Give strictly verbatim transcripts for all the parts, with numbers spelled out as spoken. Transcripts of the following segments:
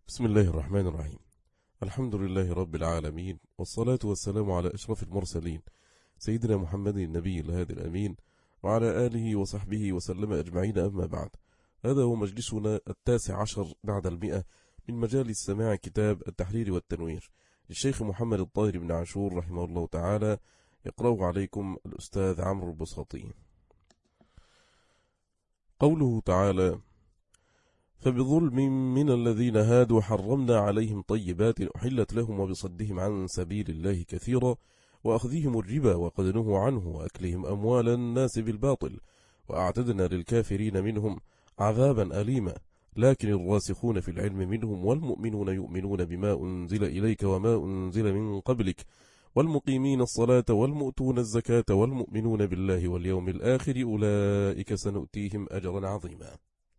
بسم الله الرحمن الرحيم. الحمد لله رب العالمين، والصلاة والسلام على أشرف المرسلين سيدنا محمد النبي الهادي الأمين، وعلى آله وصحبه وسلم أجمعين. أما بعد، هذا هو مجلسنا التاسع عشر بعد المئة من مجالس سماع كتاب التحرير والتنوير للشيخ محمد الطاهر بن عاشور رحمه الله تعالى، يقرأه عليكم الأستاذ عمرو البساطي. قوله تعالى: فبظلم من الذين هادوا حرمنا عليهم طيبات أحلت لهم وبصدهم عن سبيل الله كثيرا وأخذهم الربا وقد نهوا عنه وأكلهم أموال الناس بالباطل وأعتدنا للكافرين منهم عذابا أليما. لكن الراسخون في العلم منهم والمؤمنون يؤمنون بما أنزل إليك وما أنزل من قبلك والمقيمين الصلاة والمؤتون الزكاة والمؤمنون بالله واليوم الآخر أولئك سنؤتيهم أجرا عظيما.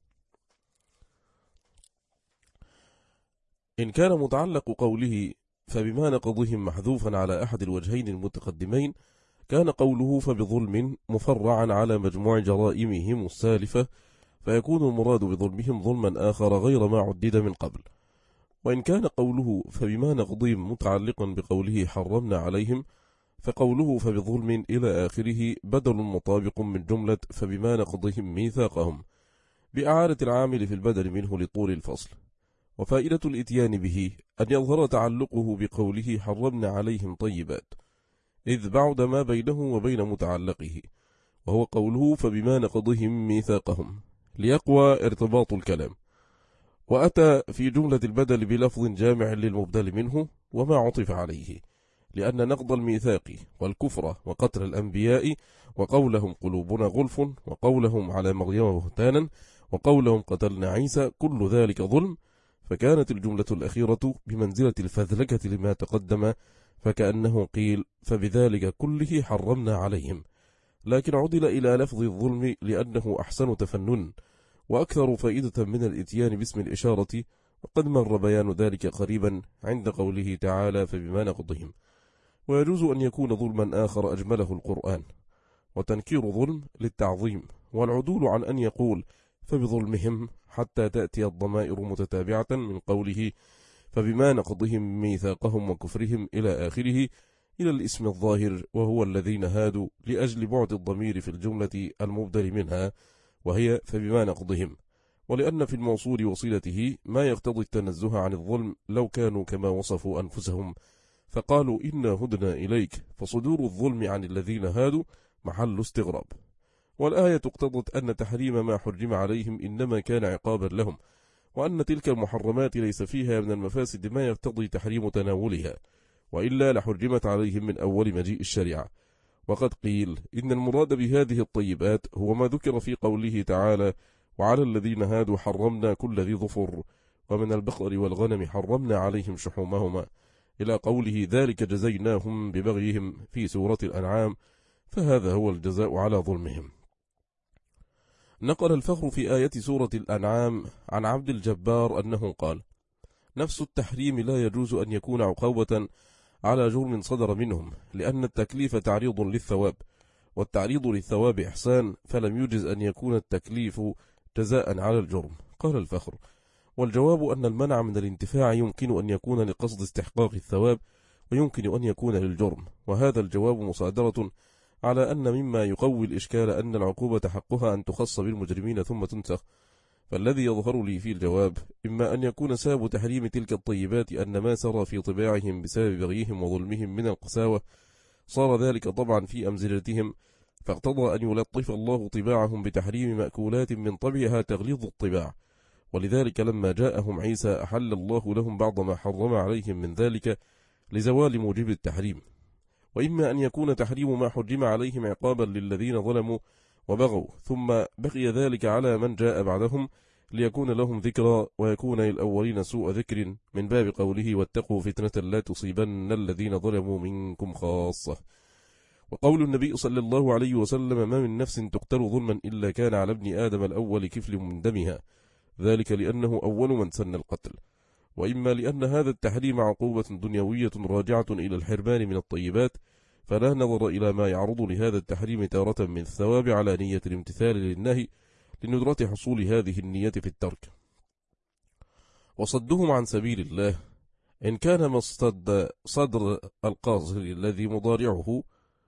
إن كان متعلق قوله فبما نقضهم محذوفا على أحد الوجهين المتقدمين، كان قوله فبظلم مفرعا على مجموع جرائمهم السالفة، فيكون المراد بظلمهم ظلما آخر غير ما عدد من قبل. وإن كان قوله فبما نقضهم متعلقا بقوله حرمنا عليهم، فقوله فبظلم إلى آخره بدل مطابق من جملة فبما نقضهم ميثاقهم، بإعادة العامل في البدل منه لطول الفصل. وفائدة الإتيان به أن يظهر تعلقه بقوله حرمنا عليهم طيبات، إذ بعد ما بينه وبين متعلقه، وهو قوله فبما نقضهم ميثاقهم، ليقوى ارتباط الكلام. وأتى في جملة البدل بلفظ جامع للمبدل منه وما عطف عليه، لأن نقض الميثاق والكفر وقتل الأنبياء وقولهم قلوبنا غلف وقولهم على مريم بهتانا وقولهم قتلنا عيسى كل ذلك ظلم، فكانت الجملة الأخيرة بمنزلة الفذلكة لما تقدم، فكأنه قيل فبذلك كله حرمنا عليهم، لكن عدل إلى لفظ الظلم لأنه أحسن تفنن وأكثر فائدة من الإتيان باسم الإشارة، وقد مر بيان ذلك قريبا عند قوله تعالى فبما نقضهم. ويجوز أن يكون ظلما آخر أجمله القرآن، وتنكير ظلم للتعظيم، والعدول عن أن يقول فبظلمهم حتى تأتي الضمائر متتابعة من قوله فبما نقضهم ميثاقهم وكفرهم إلى آخره إلى الاسم الظاهر وهو الذين هادوا، لأجل بعد الضمير في الجملة المبدل منها وهي فبما نقضهم، ولأن في الموصول وصلته ما يقتضي التنزه عن الظلم لو كانوا كما وصفوا أنفسهم فقالوا إنا هدنا إليك، فصدور الظلم عن الذين هادوا محل استغراب. والآية اقتضت أن تحريم ما حرم عليهم إنما كان عقابا لهم، وأن تلك المحرمات ليس فيها من المفاسد ما يقتضي تحريم تناولها، وإلا لحرمت عليهم من أول مجيء الشريعة. وقد قيل إن المراد بهذه الطيبات هو ما ذكر في قوله تعالى وعلى الذين هادوا حرمنا كل ذي ظفر ومن البقر والغنم حرمنا عليهم شحومهما، إلى قوله ذلك جزيناهم ببغيهم في سورة الأنعام، فهذا هو الجزاء على ظلمهم. نقل الفخر في آية سورة الأنعام عن عبد الجبار أنه قال: نفس التحريم لا يجوز أن يكون عقوبة على جرم صدر منهم، لأن التكليف تعريض للثواب، والتعريض للثواب إحسان، فلم يجز أن يكون التكليف جزاء على الجرم. قال الفخر: والجواب أن المنع من الانتفاع يمكن أن يكون لقصد استحقاق الثواب، ويمكن أن يكون للجرم، وهذا الجواب مصادرة على أن مما يقوي الإشكال أن العقوبة حقها أن تخص بالمجرمين ثم تنسخ. فالذي يظهر لي في الجواب إما أن يكون سبب تحريم تلك الطيبات أن ما سرى في طباعهم بسبب بغيهم وظلمهم من القساوة صار ذلك طبعا في أمزجتهم، فاقتضى أن يلطف الله طباعهم بتحريم مأكولات من طبعها تغليظ الطباع، ولذلك لما جاءهم عيسى أحل الله لهم بعض ما حرم عليهم من ذلك لزوال موجب التحريم. وإما أن يكون تحريم ما حرم عليهم عقابا للذين ظلموا وبغوا، ثم بقي ذلك على من جاء بعدهم ليكون لهم ذكرى ويكون للأولين سوء ذكر، من باب قوله واتقوا فتنة لا تصيبن الذين ظلموا منكم خاصة. وقول النبي صلى الله عليه وسلم ما من نفس تقتل ظلما إلا كان على ابن آدم الأول كفل من دمها، ذلك لأنه أول من سن القتل. وإما لأن هذا التحريم عقوبة دنيوية راجعة إلى الحرمان من الطيبات، فلا نظر إلى ما يعرض لهذا التحريم تارة من الثواب على نية الامتثال للنهي لندرة حصول هذه النية في الترك. وصدهم عن سبيل الله إن كان مصدر صدر القاصر الذي مضارعه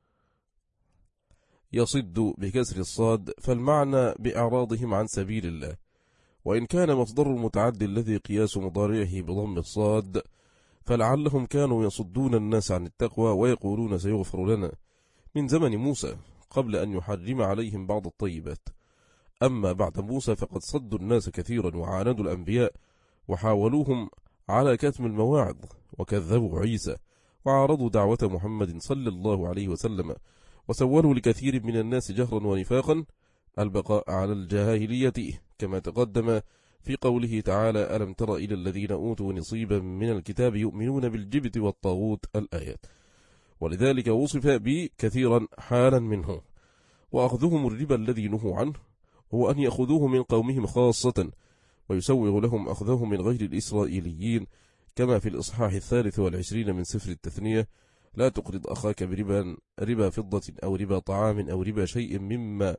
يصد بكسر الصاد فالمعنى بإعراضهم عن سبيل الله، وإن كان مصدر المتعدي الذي قياس مضارعه بضم الصاد فلعلهم كانوا يصدون الناس عن التقوى ويقولون سيغفر لنا من زمن موسى قبل أن يحرم عليهم بعض الطيبات. أما بعد موسى فقد صدوا الناس كثيرا وعاندوا الأنبياء وحاولوهم على كتم المواعظ وكذبوا عيسى وعارضوا دعوة محمد صلى الله عليه وسلم وسولوا لكثير من الناس جهرا ونفاقا البقاء على الجاهلية، كما تقدم في قوله تعالى: ألم تر إلى الذين أوتوا نصيبا من الكتاب يؤمنون بالجبت والطاغوت الآيات. ولذلك وصف به كثيرا حالا منه. وأخذهم الربا الذي نهوا عنه هو أن يأخذوه من قومهم خاصة ويسوغ لهم أخذه من غير الإسرائيليين، كما في الإصحاح الثالث والعشرين من سفر التثنية: لا تقرض أخاك بربا ربا فضة أو ربا طعام أو ربا شيء مما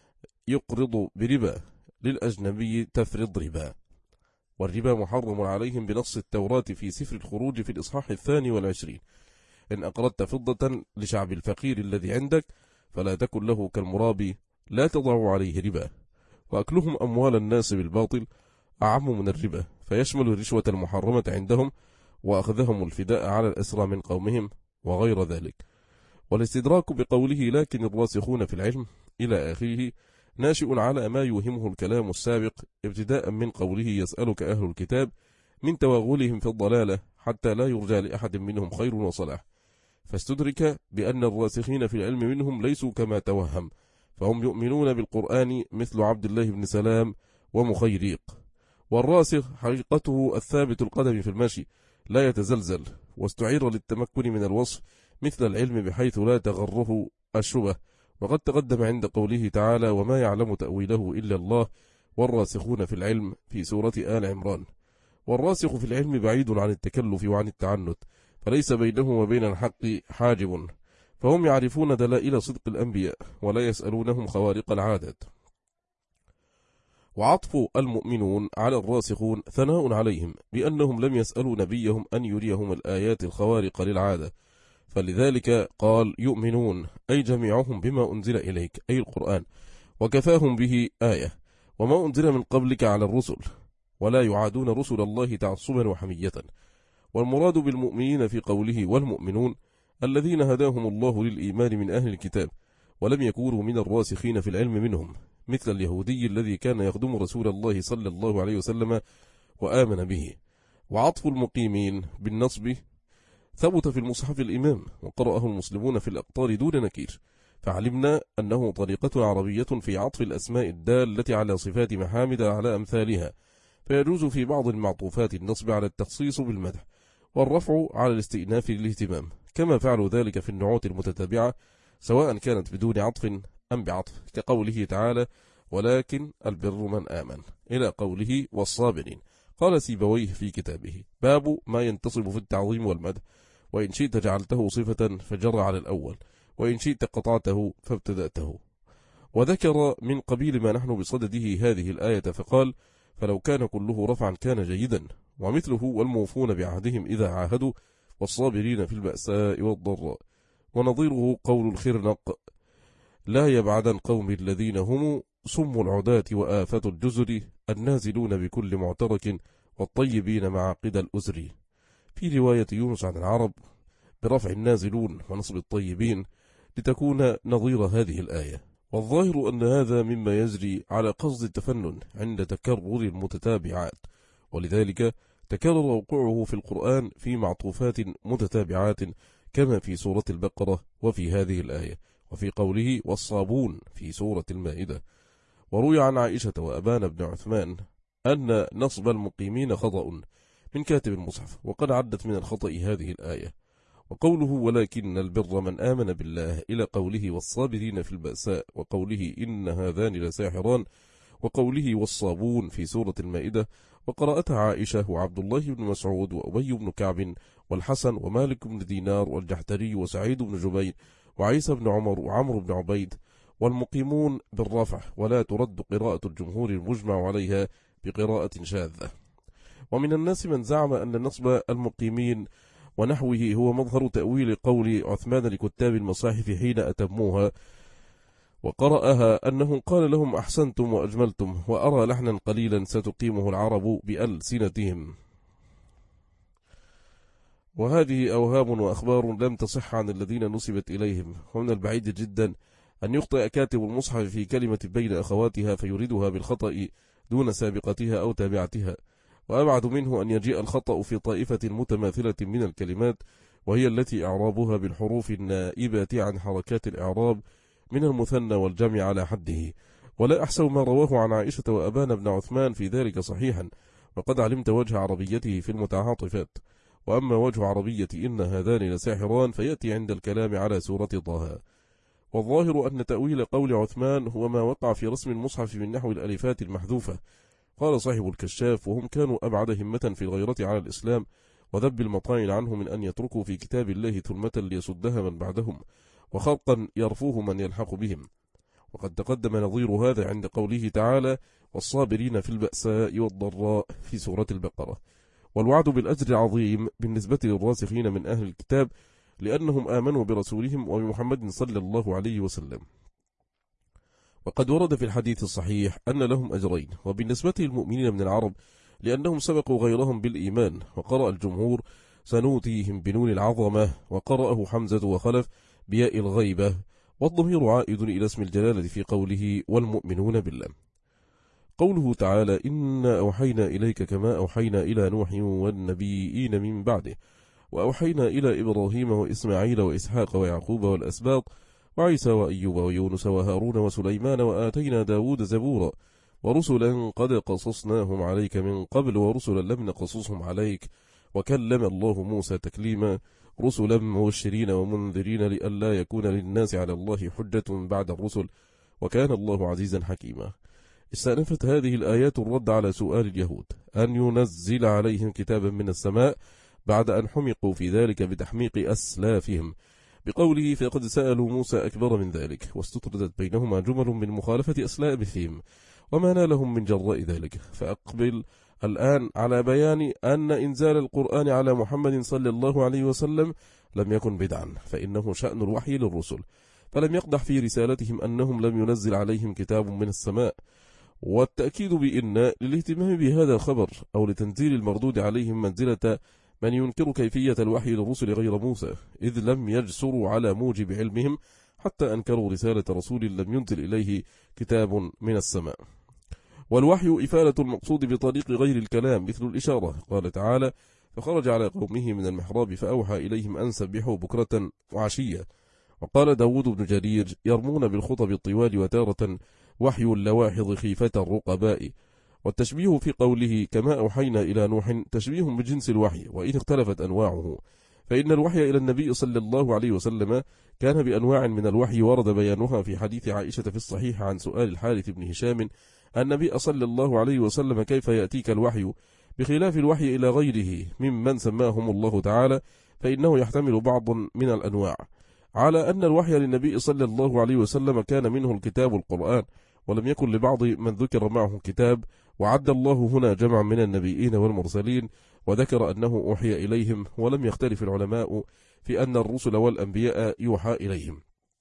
يقرض بربا للأجنبي تفرض ربا. والربا محرم عليهم بنص التوراة في سفر الخروج في الإصحاح الثاني والعشرين: إن أقرضت فضة لشعب الفقير الذي عندك فلا تكن له كالمرابي لا تضع عليه ربا. وأكلهم أموال الناس بالباطل أعم من الربا، فيشمل الرشوة المحرمة عندهم وأخذهم الفداء على الأسرى من قومهم وغير ذلك. والاستدراك بقوله لكن الراسخون في العلم إلى آخره ناشئ على ما يوهمه الكلام السابق، ابتداء من قوله يسألك أهل الكتاب من توغلهم في الضلالة حتى لا يرجى لأحد منهم خير وصلاح، فاستدرك بأن الراسخين في العلم منهم ليسوا كما توهم، فهم يؤمنون بالقرآن مثل عبد الله بن سلام ومخيريق. والراسخ حقيقته الثابت القدم في المشي لا يتزلزل، واستعير للتمكن من الوصف مثل العلم بحيث لا تغره الشبه. وقد تقدم عند قوله تعالى: وما يعلم تأويله إلا الله والراسخون في العلم في سورة آل عمران. والراسخ في العلم بعيد عن التكلف وعن التعنت، فليس بينه وبين الحق حاجب، فهم يعرفون دلائل صدق الأنبياء ولا يسألونهم خوارق العادات. وعطف المؤمنون على الراسخون ثناء عليهم بأنهم لم يسألوا نبيهم أن يريهم الآيات الخوارق للعادة، فلذلك قال يؤمنون أي جميعهم بما أنزل إليك أي القرآن، وكفاهم به آية، وما أنزل من قبلك على الرسل، ولا يعادون رسل الله تعصبا وحمية. والمراد بالمؤمنين في قوله والمؤمنون الذين هداهم الله للإيمان من أهل الكتاب ولم يكونوا من الراسخين في العلم منهم، مثل اليهودي الذي كان يخدم رسول الله صلى الله عليه وسلم وآمن به. وعطف المقيمين بالنصب ثبت في المصحف الإمام وقرأه المسلمون في الأقطار دون نكير، فعلمنا أنه طريقة عربية في عطف الأسماء الدالة على صفات محامد على أمثالها، فيجوز في بعض المعطوفات النصب على التخصيص بالمدح والرفع على الاستئناف للاهتمام، كما فعلوا ذلك في النعوت المتتابعة سواء كانت بدون عطف أم بعطف، كقوله تعالى ولكن البر من آمن إلى قوله والصابرين. قال سيبويه في كتابه باب ما ينتصب في التعظيم والمدح، وإن شئت جعلته صفة فجر على الأول، وإن شئت قطعته فابتدأته. وذكر من قبيل ما نحن بصدده هذه الآية فقال فلو كان كله رفعا كان جيدا، ومثله والموفون بعهدهم إذا عاهدوا والصابرين في البأساء والضراء. ونظيره قول الخرنق لا يبعدن قوم الذين هم صم العداة وآفة الجزر النازلون بكل معترك والطيبين مع قدى الأزر. في رواية يونس عن العرب برفع النازلون ونصب الطيبين لتكون نظير هذه الآية. والظاهر أن هذا مما يجري على قصد التفنن عند تكرر المتتابعات، ولذلك تكرر وقوعه في القرآن في معطوفات متتابعات كما في سورة البقرة وفي هذه الآية، وفي قوله والصابون في سورة المائدة. وروي عن عائشة وأبان بن عثمان أن نصب المقيمين خطأ من كاتب المصحف، وقد عدت من الخطأ هذه الآية. وقوله ولكن البر من آمن بالله إلى قوله والصابرين في البأساء، وقوله إن هذان لساحران، وقوله والصابون في سورة المائدة، وقرأتها عائشة وعبد الله بن مسعود وأبي بن كعب والحسن ومالك بن دينار والجحتري وسعيد بن جبير وعيسى بن عمر وعمر بن عبيد. والمقيمون بالرفع، ولا ترد قراءة الجمهور المجمع عليها بقراءة شاذة. ومن الناس من زعم أن نصب المقيمين ونحوه هو مظهر تأويل قول عثمان لكتاب المصاحف حين أتموها وقرأها أنه قال لهم أحسنتم وأجملتم، وأرى لحنا قليلا ستقيمه العرب بألسنتهم. وهذه أوهام وأخبار لم تصح عن الذين نسبت إليهم، ومن البعيد جدا أن يخطئ كاتب المصحف في كلمة بين أخواتها فيريدها بالخطأ دون سابقتها أو تابعتها، وأبعد منه أن يجيء الخطأ في طائفة متماثلة من الكلمات وهي التي إعرابها بالحروف النائبة عن حركات الإعراب من المثنى والجمع على حده. ولا أحسن ما رواه عن عائشة وأبان بن عثمان في ذلك صحيحا، وقد علمت وجه عربيته في المتعاطفات. وأما وجه عربية إن هذان لساحران فيأتي عند الكلام على سورة طه. والظاهر أن تأويل قول عثمان هو ما وقع في رسم المصحف من نحو الألفات المحذوفة. قال صاحب الكشاف: وهم كانوا أبعد همة في الغيرة على الإسلام وذب المطاعن عنه من أن يتركوا في كتاب الله ثلمة ليسدها من بعدهم، وخرقا يرفوه من يلحق بهم. وقد تقدم نظير هذا عند قوله تعالى: والصابرين في البأساء والضراء في سورة البقرة. والوعد بالأجر العظيم بالنسبة للراسخين من أهل الكتاب لأنهم آمنوا برسولهم وبمحمد صلى الله عليه وسلم. وقد ورد في الحديث الصحيح أن لهم أجرين، وبالنسبة للمؤمنين من العرب لأنهم سبقوا غيرهم بالإيمان. وقرأ الجمهور: سنوتيهم بنون العظمة، وقرأه حمزة وخلف بياء الغيبة، والضمير عائد إلى اسم الجلالة في قوله والمؤمنون بالله. قوله تعالى: إنا أوحينا إليك كما أوحينا إلى نوح والنبيين من بعده، وأوحينا إلى إبراهيم وإسماعيل وإسحاق ويعقوب والأسباط وعيسى وأيوب ويونس وهارون وسليمان وآتينا داود زبورا، ورسلا قد قصصناهم عليك من قبل ورسلا لم نقصصهم عليك، وكلم الله موسى تكليما، رسلا مبشرين ومنذرين لئلا يكون للناس على الله حجة بعد الرسل، وكان الله عزيزا حكيما. استأنفت هذه الآيات الرد على سؤال اليهود أن ينزل عليهم كتابا من السماء بعد أن حمقوا في ذلك بتحميق أسلافهم، بقوله: فقد سألوا موسى أكبر من ذلك، واستطردت بينهما جمل من مخالفة أسلافهم وما نالهم من جراء ذلك. فأقبل الآن على بيان أن إنزال القرآن على محمد صلى الله عليه وسلم لم يكن بدعا، فإنه شأن الوحي للرسل، فلم يقدح في رسالتهم أنهم لم ينزل عليهم كتاب من السماء. والتأكيد بإن للاهتمام بهذا الخبر أو لتنزيل المردود عليهم منزلة من ينكر كيفية الوحي للرسل غير موسى، إذ لم يجسروا على موجب علمهم حتى أنكروا رسالة رسول لم ينزل إليه كتاب من السماء. والوحي إفالة المقصود بطريق غير الكلام، مثل الإشارة. قال تعالى: فخرج على قومه من المحراب فأوحى إليهم أن سبحوا بكرة وعشية. وقال داود بن جرير: يرمون بالخطب الطوال وتارة وحي اللواحظ خيفة الرقباء. والتشبيه في قوله كما أوحينا إلى نوح تشبيه بجنس الوحي، وإن اختلفت أنواعه، فإن الوحي إلى النبي صلى الله عليه وسلم كان بأنواع من الوحي ورد بيانها في حديث عائشة في الصحيح عن سؤال الحارث بن هشام النبي صلى الله عليه وسلم: كيف يأتيك الوحي؟ بخلاف الوحي إلى غيره ممن سماهم الله تعالى، فإنه يحتمل بعض من الأنواع، على أن الوحي للنبي صلى الله عليه وسلم كان منه الكتاب القرآن، ولم يكن لبعض من ذكر معه كتاب. وعد الله هنا جمع من النبيين والمرسلين، وذكر أنه أوحي إليهم، ولم يختلف العلماء في أن الرسل والأنبياء يوحى إليهم،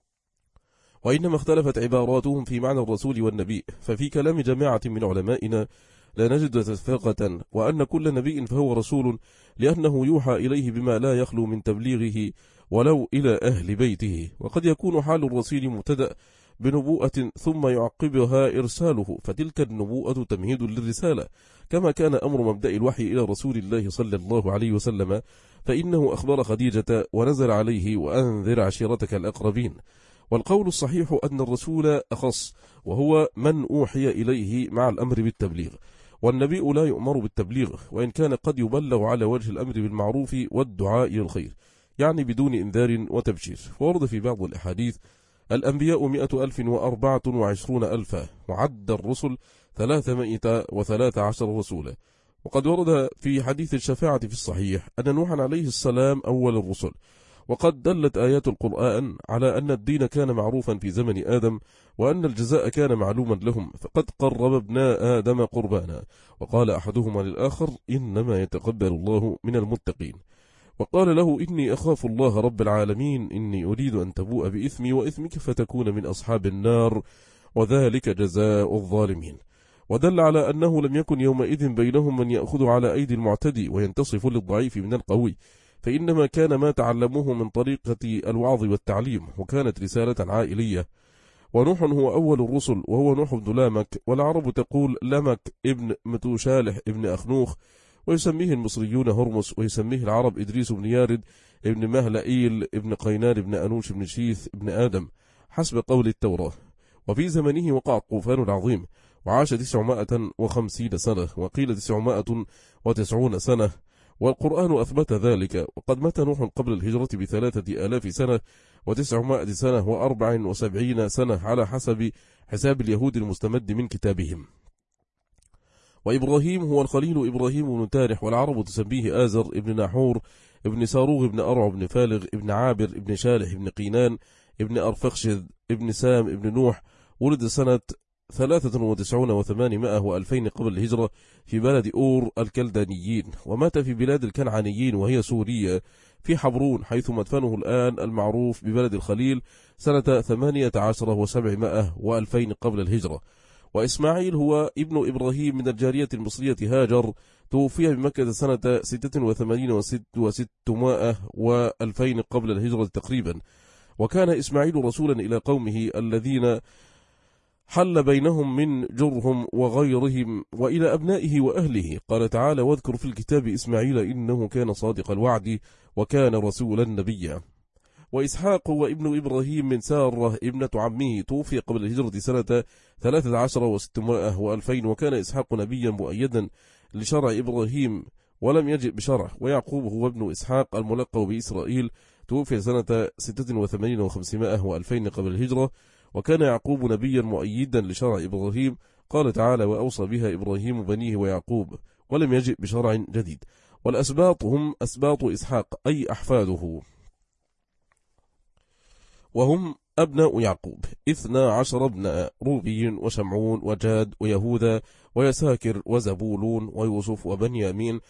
وإنما اختلفت عباراتهم في معنى الرسول والنبي. ففي كلام جماعة من علمائنا لا نجد تفاقة، وأن كل نبي فهو رسول لأنه يوحى إليه بما لا يخلو من تبليغه ولو إلى أهل بيته. وقد يكون حال الرسول مبتدأ بنبوءة ثم يعقبها إرساله، فتلك النبوءة تمهيد للرسالة، كما كان أمر مبدأ الوحي إلى رسول الله صلى الله عليه وسلم، فإنه أخبر خديجة ونزل عليه: وأنذر عشيرتك الأقربين. والقول الصحيح أن الرسول أخص، وهو من أوحي إليه مع الأمر بالتبليغ، والنبي لا يؤمر بالتبليغ، وإن كان قد يبلغ على وجه الأمر بالمعروف والدعاء إلى الخير، يعني بدون إنذار وتبشير. ورد في بعض الأحاديث: الأنبياء مئة ألف وأربعة وعشرون ألفا، وعد الرسل ثلاثمائة وثلاثة عشر رسولا. وقد ورد في حديث الشفاعة في الصحيح أن نوحا عليه السلام أول الرسل، وقد دلت آيات القرآن على أن الدين كان معروفا في زمن آدم، وأن الجزاء كان معلوما لهم، فقد قرب ابناء آدم قربانا، وقال أحدهما للآخر إنما يتقبل الله من المتقين، وقال له إني أخاف الله رب العالمين، إني أريد أن تبوء بإثمي وإثمك فتكون من أصحاب النار، وذلك جزاء الظالمين. ودل على أنه لم يكن يومئذ بينهم من يأخذ على أيدي المعتدي وينتصف للضعيف من القوي، فإنما كان ما تعلموه من طريقة الوعظ والتعليم، وكانت رسالة عائلية. ونوح هو أول الرسل، وهو نوح بن لامك، والعرب تقول لمك ابن متوشالح ابن أخنوخ، ويسميه المصريون هرمس، ويسميه العرب إدريس بن يارد ابن مهلئيل ابن قينان ابن أنوش ابن شيث ابن آدم حسب قول التوراة. وفي زمنه وقع الطوفان العظيم، وعاش تسعمائة وخمسين سنة، وقيل تسعمائة وتسعون سنة، والقرآن أثبت ذلك. وقد مات نوح قبل الهجرة بثلاثة آلاف سنة وتسعمائة سنة وأربع وسبعين سنة على حسب حساب اليهود المستمد من كتابهم. وإبراهيم هو الخليل إبراهيم بن تارح، والعرب تسميه آزر ابن نحور ابن ساروغ ابن أرع ابن فالغ ابن عابر ابن شالح ابن قينان ابن أرفخشد ابن سام ابن نوح. ولد سنة ثلاثة وتسعون وثمانمائة وألفين قبل الهجرة في بلد أور الكلدانيين، ومات في بلاد الكنعانيين وهي سوريا في حبرون، حيث مدفنه الآن المعروف ببلد الخليل سنة ثمانية عشر وسبعمائة وألفين قبل الهجرة. وإسماعيل هو ابن إبراهيم من الجارية المصرية هاجر، توفي بمكة سنة ستة وثمانين وستمائة وألفين قبل الهجرة تقريبا. وكان إسماعيل رسولا إلى قومه الذين حل بينهم من جرهم وغيرهم، وإلى أبنائه وأهله. قال تعالى واذكر في الكتاب إسماعيل إنه كان صادق الوعد وكان رسولا نبيا. وإسحاق هو ابن إبراهيم من سارة ابنة عمه، توفي قبل الهجرة سنة ثلاثة عشر وستمائة وألفين، وكان إسحاق نبيا مؤيدا لشرع إبراهيم ولم يجئ بشرع. ويعقوب هو ابن إسحاق الملقب بإسرائيل، توفي سنة ستة وثمانين وخمسمائة وألفين قبل الهجرة، وكان يعقوب نبيا مؤيدا لشرع إبراهيم. قال تعالى وأوصى بها إبراهيم بنيه ويعقوب، ولم يجئ بشرع جديد. والأسباط هم أسباط إسحاق أي أحفاده، وهم أبناء يعقوب اثنا عشر ابناء، روبي وشمعون وجاد ويهوذا ويساكر وزبولون ويوسف وبنيامين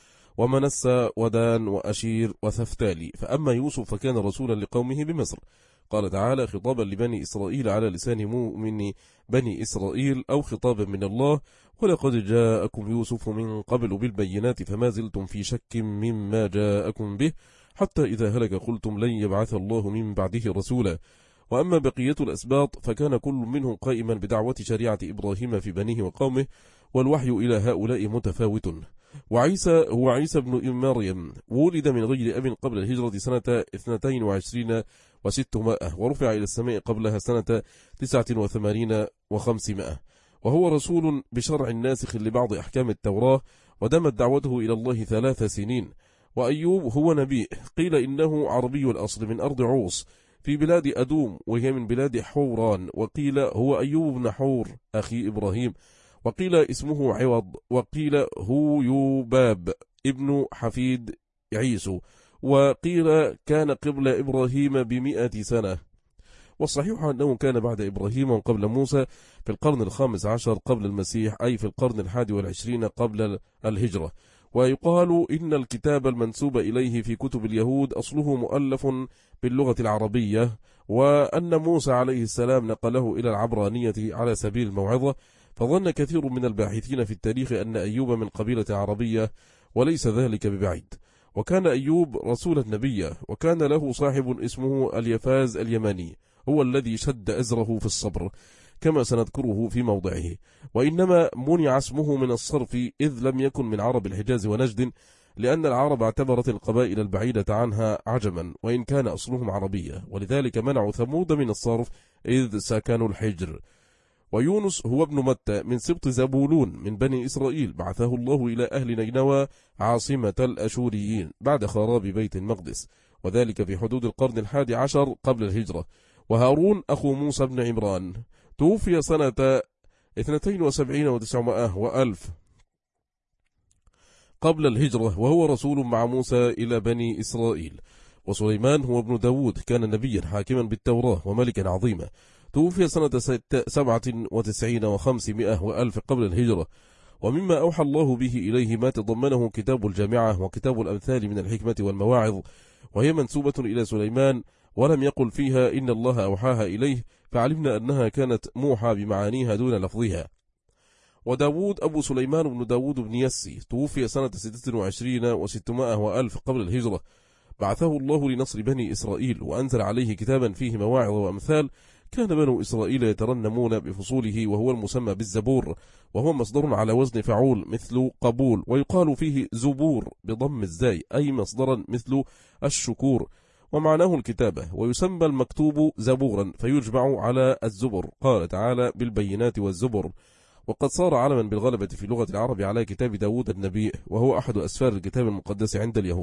ومنسى ودان وأشير وثفتالي. فأما يوسف فكان رسولا لقومه بمصر. قال تعالى خطابا لبني إسرائيل على لسان مؤمن بني إسرائيل أو خطابا من الله ولقد جاءكم يوسف من قبل بالبينات فما زلتم في شك مما جاءكم به حتى إذا هلك قلتم لن يبعث الله من بعده رسولا. وأما بقية الأسباط فكان كل منهم قائما بدعوة شريعة إبراهيم في بنيه وقومه، والوحي إلى هؤلاء متفاوت. وعيسى هو عيسى بن مريم، ولد من غير أب قبل الهجرة سنة اثنتين وعشرين وستمائة، ورفع إلى السماء قبلها سنة تسعة وثمانين وخمسمائة، وهو رسول بشرع ناسخ لبعض أحكام التوراة، ودمت دعوته إلى الله ثلاث سنين. وأيوب هو نبي، قيل إنه عربي الأصل من أرض عوص في بلاد أدوم وهي من بلاد حوران، وقيل هو أيوب بن حور أخي إبراهيم، وقيل اسمه عوض، وقيل هو يوباب ابن حفيد عيسو، وقيل كان قبل إبراهيم بمئة سنة. والصحيح أنه كان بعد إبراهيم وقبل موسى في القرن الخامس عشر قبل المسيح، أي في القرن الحادي والعشرين قبل الهجرة. ويقال إن الكتاب المنسوب إليه في كتب اليهود أصله مؤلف باللغة العربية، وأن موسى عليه السلام نقله إلى العبرانية على سبيل الموعظة، فظن كثير من الباحثين في التاريخ أن أيوب من قبيلة عربية، وليس ذلك ببعيد. وكان أيوب رسول النبي، وكان له صاحب اسمه اليفاز اليماني، هو الذي شد أزره في الصبر كما سنذكره في موضعه، وإنما منع اسمه من الصرف إذ لم يكن من عرب الحجاز ونجد، لأن العرب اعتبرت القبائل البعيدة عنها عجما وإن كان أصلهم عربية، ولذلك منعوا ثمود من الصرف إذ سكنوا الحجر. ويونس هو ابن متى من سبط زبولون من بني إسرائيل، بعثه الله إلى أهل نينوى عاصمة الأشوريين بعد خراب بيت المقدس، وذلك في حدود القرن الحادي عشر قبل الهجرة. وهارون أخو موسى بن عمران، توفي سنة اثنتين وسبعين وتسعمائة وألف قبل الهجرة، وهو رسول مع موسى إلى بني إسرائيل. وسليمان هو ابن داود كان نبيا حاكما بالتوراة وملكا عظيما، توفي سنة سبعة وتسعين وخمسمائة وألف قبل الهجرة. ومما أوحى الله به إليه ما تضمنه كتاب الجامعة وكتاب الأمثال من الحكمة والمواعظ، وهي منسوبة إلى سليمان، ولم يقل فيها إن الله أوحاها إليه، فعلمنا أنها كانت موحى بمعانيها دون لفظها. وداود أبو سليمان بن داود بن يسي، توفي سنة ستة وعشرين وستمائة وألف قبل الهجرة، بعثه الله لنصر بني إسرائيل، وأنزل عليه كتابا فيه مواعظ وأمثال، كان بنو إسرائيل يترنمون بفصوله، وهو المسمى بالزبور، وهو مصدر على وزن فعول مثل قبول، ويقال فيه زبور بضم الزاي، أي مصدرا مثل الشكور، ومعناه الكتابة، ويسمى المكتوب زبورا فيجمع على الزبر، قال تعالى بالبينات والزبر. وقد صار علما بالغلبة في لغة العرب على كتاب داود النبي، وهو أحد أسفار الكتاب المقدس عند اليهود.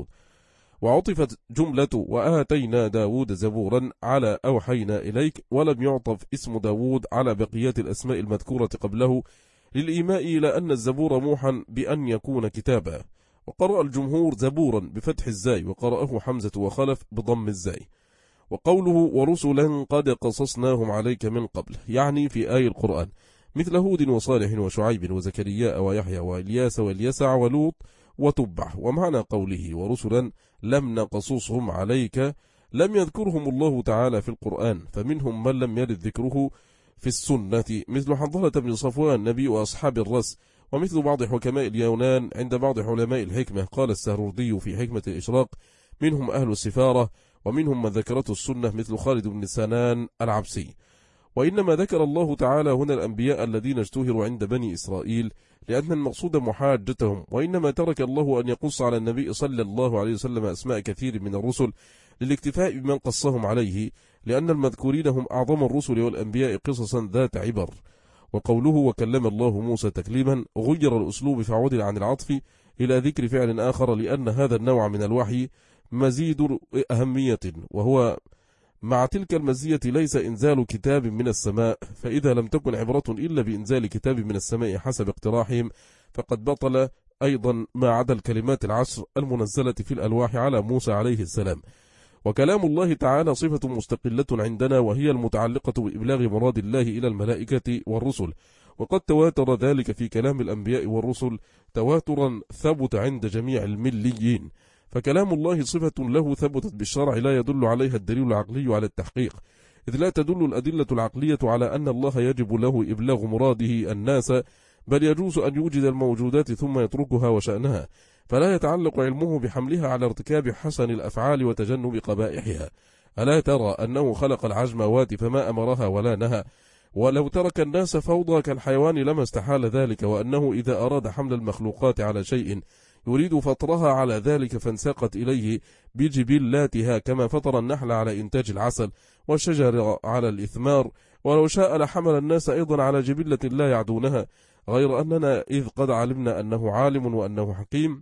وعطفت جملة وآتينا داود زبورا على أوحينا إليك، ولم يعطف اسم داود على بقيات الأسماء المذكورة قبله، للإيماء إلى أن الزبور موحى بأن يكون كتابا. وقرأ الجمهور زبورا بفتح الزاي، وقرأه حمزة وخلف بضم الزاي. وقوله ورسلا قد قصصناهم عليك من قبل، يعني في آي القرآن، مثل هود وصالح وشعيب وزكريا ويحيى وإلياس واليسع ولوط وتبع. ومعنى قوله ورسلا لم نقصصهم عليك، لم يذكرهم الله تعالى في القرآن، فمنهم من لم يرد ذكره في السنة، مثل حنظلة بن صفوان نبي وأصحاب الرس، ومثل بعض حكماء اليونان عند بعض علماء الحكمة. قال السهروردي في حكمة الإشراق منهم أهل السفارة، ومنهم من ذكرته السنة مثل خالد بن سنان العبسي. وإنما ذكر الله تعالى هنا الأنبياء الذين اشتهروا عند بني إسرائيل، لأن المقصود محاجتهم، وإنما ترك الله أن يقص على النبي صلى الله عليه وسلم أسماء كثير من الرسل للاكتفاء بمن قصهم عليه، لأن المذكورين هم أعظم الرسل والأنبياء قصصا ذات عبر. وقوله وكلم الله موسى تكليما، غير الأسلوب فعدل عن العطف إلى ذكر فعل آخر، لأن هذا النوع من الوحي مزيد أهمية، وهو مع تلك المزية ليس إنزال كتاب من السماء، فإذا لم تكن عبرة إلا بإنزال كتاب من السماء حسب اقتراحهم، فقد بطل أيضا ما عدا الكلمات العشر المنزلة في الألواح على موسى عليه السلام. وكلام الله تعالى صفة مستقلة عندنا، وهي المتعلقة بإبلاغ مراد الله إلى الملائكة والرسل، وقد تواتر ذلك في كلام الأنبياء والرسل تواترا ثبت عند جميع المليين. فكلام الله صفة له ثبتت بالشرع لا يدل عليها الدليل العقلي على التحقيق، إذ لا تدل الأدلة العقلية على أن الله يجب له إبلاغ مراده الناس، بل يجوز أن يوجد الموجودات ثم يتركها وشأنها، فلا يتعلق علمه بحملها على ارتكاب حسن الأفعال وتجنب قبائحها. ألا ترى أنه خلق العجموات فما أمرها ولا نهى؟ ولو ترك الناس فوضى كالحيوان لما استحال ذلك، وأنه إذا أراد حمل المخلوقات على شيء يريد فطرها على ذلك فانساقت إليه بجبلاتها، كما فطر النحل على إنتاج العسل والشجر على الإثمار، ولو شاء لحمل الناس أيضا على جبلة لا يعدونها، غير أننا إذ قد علمنا أنه عالم وأنه حكيم،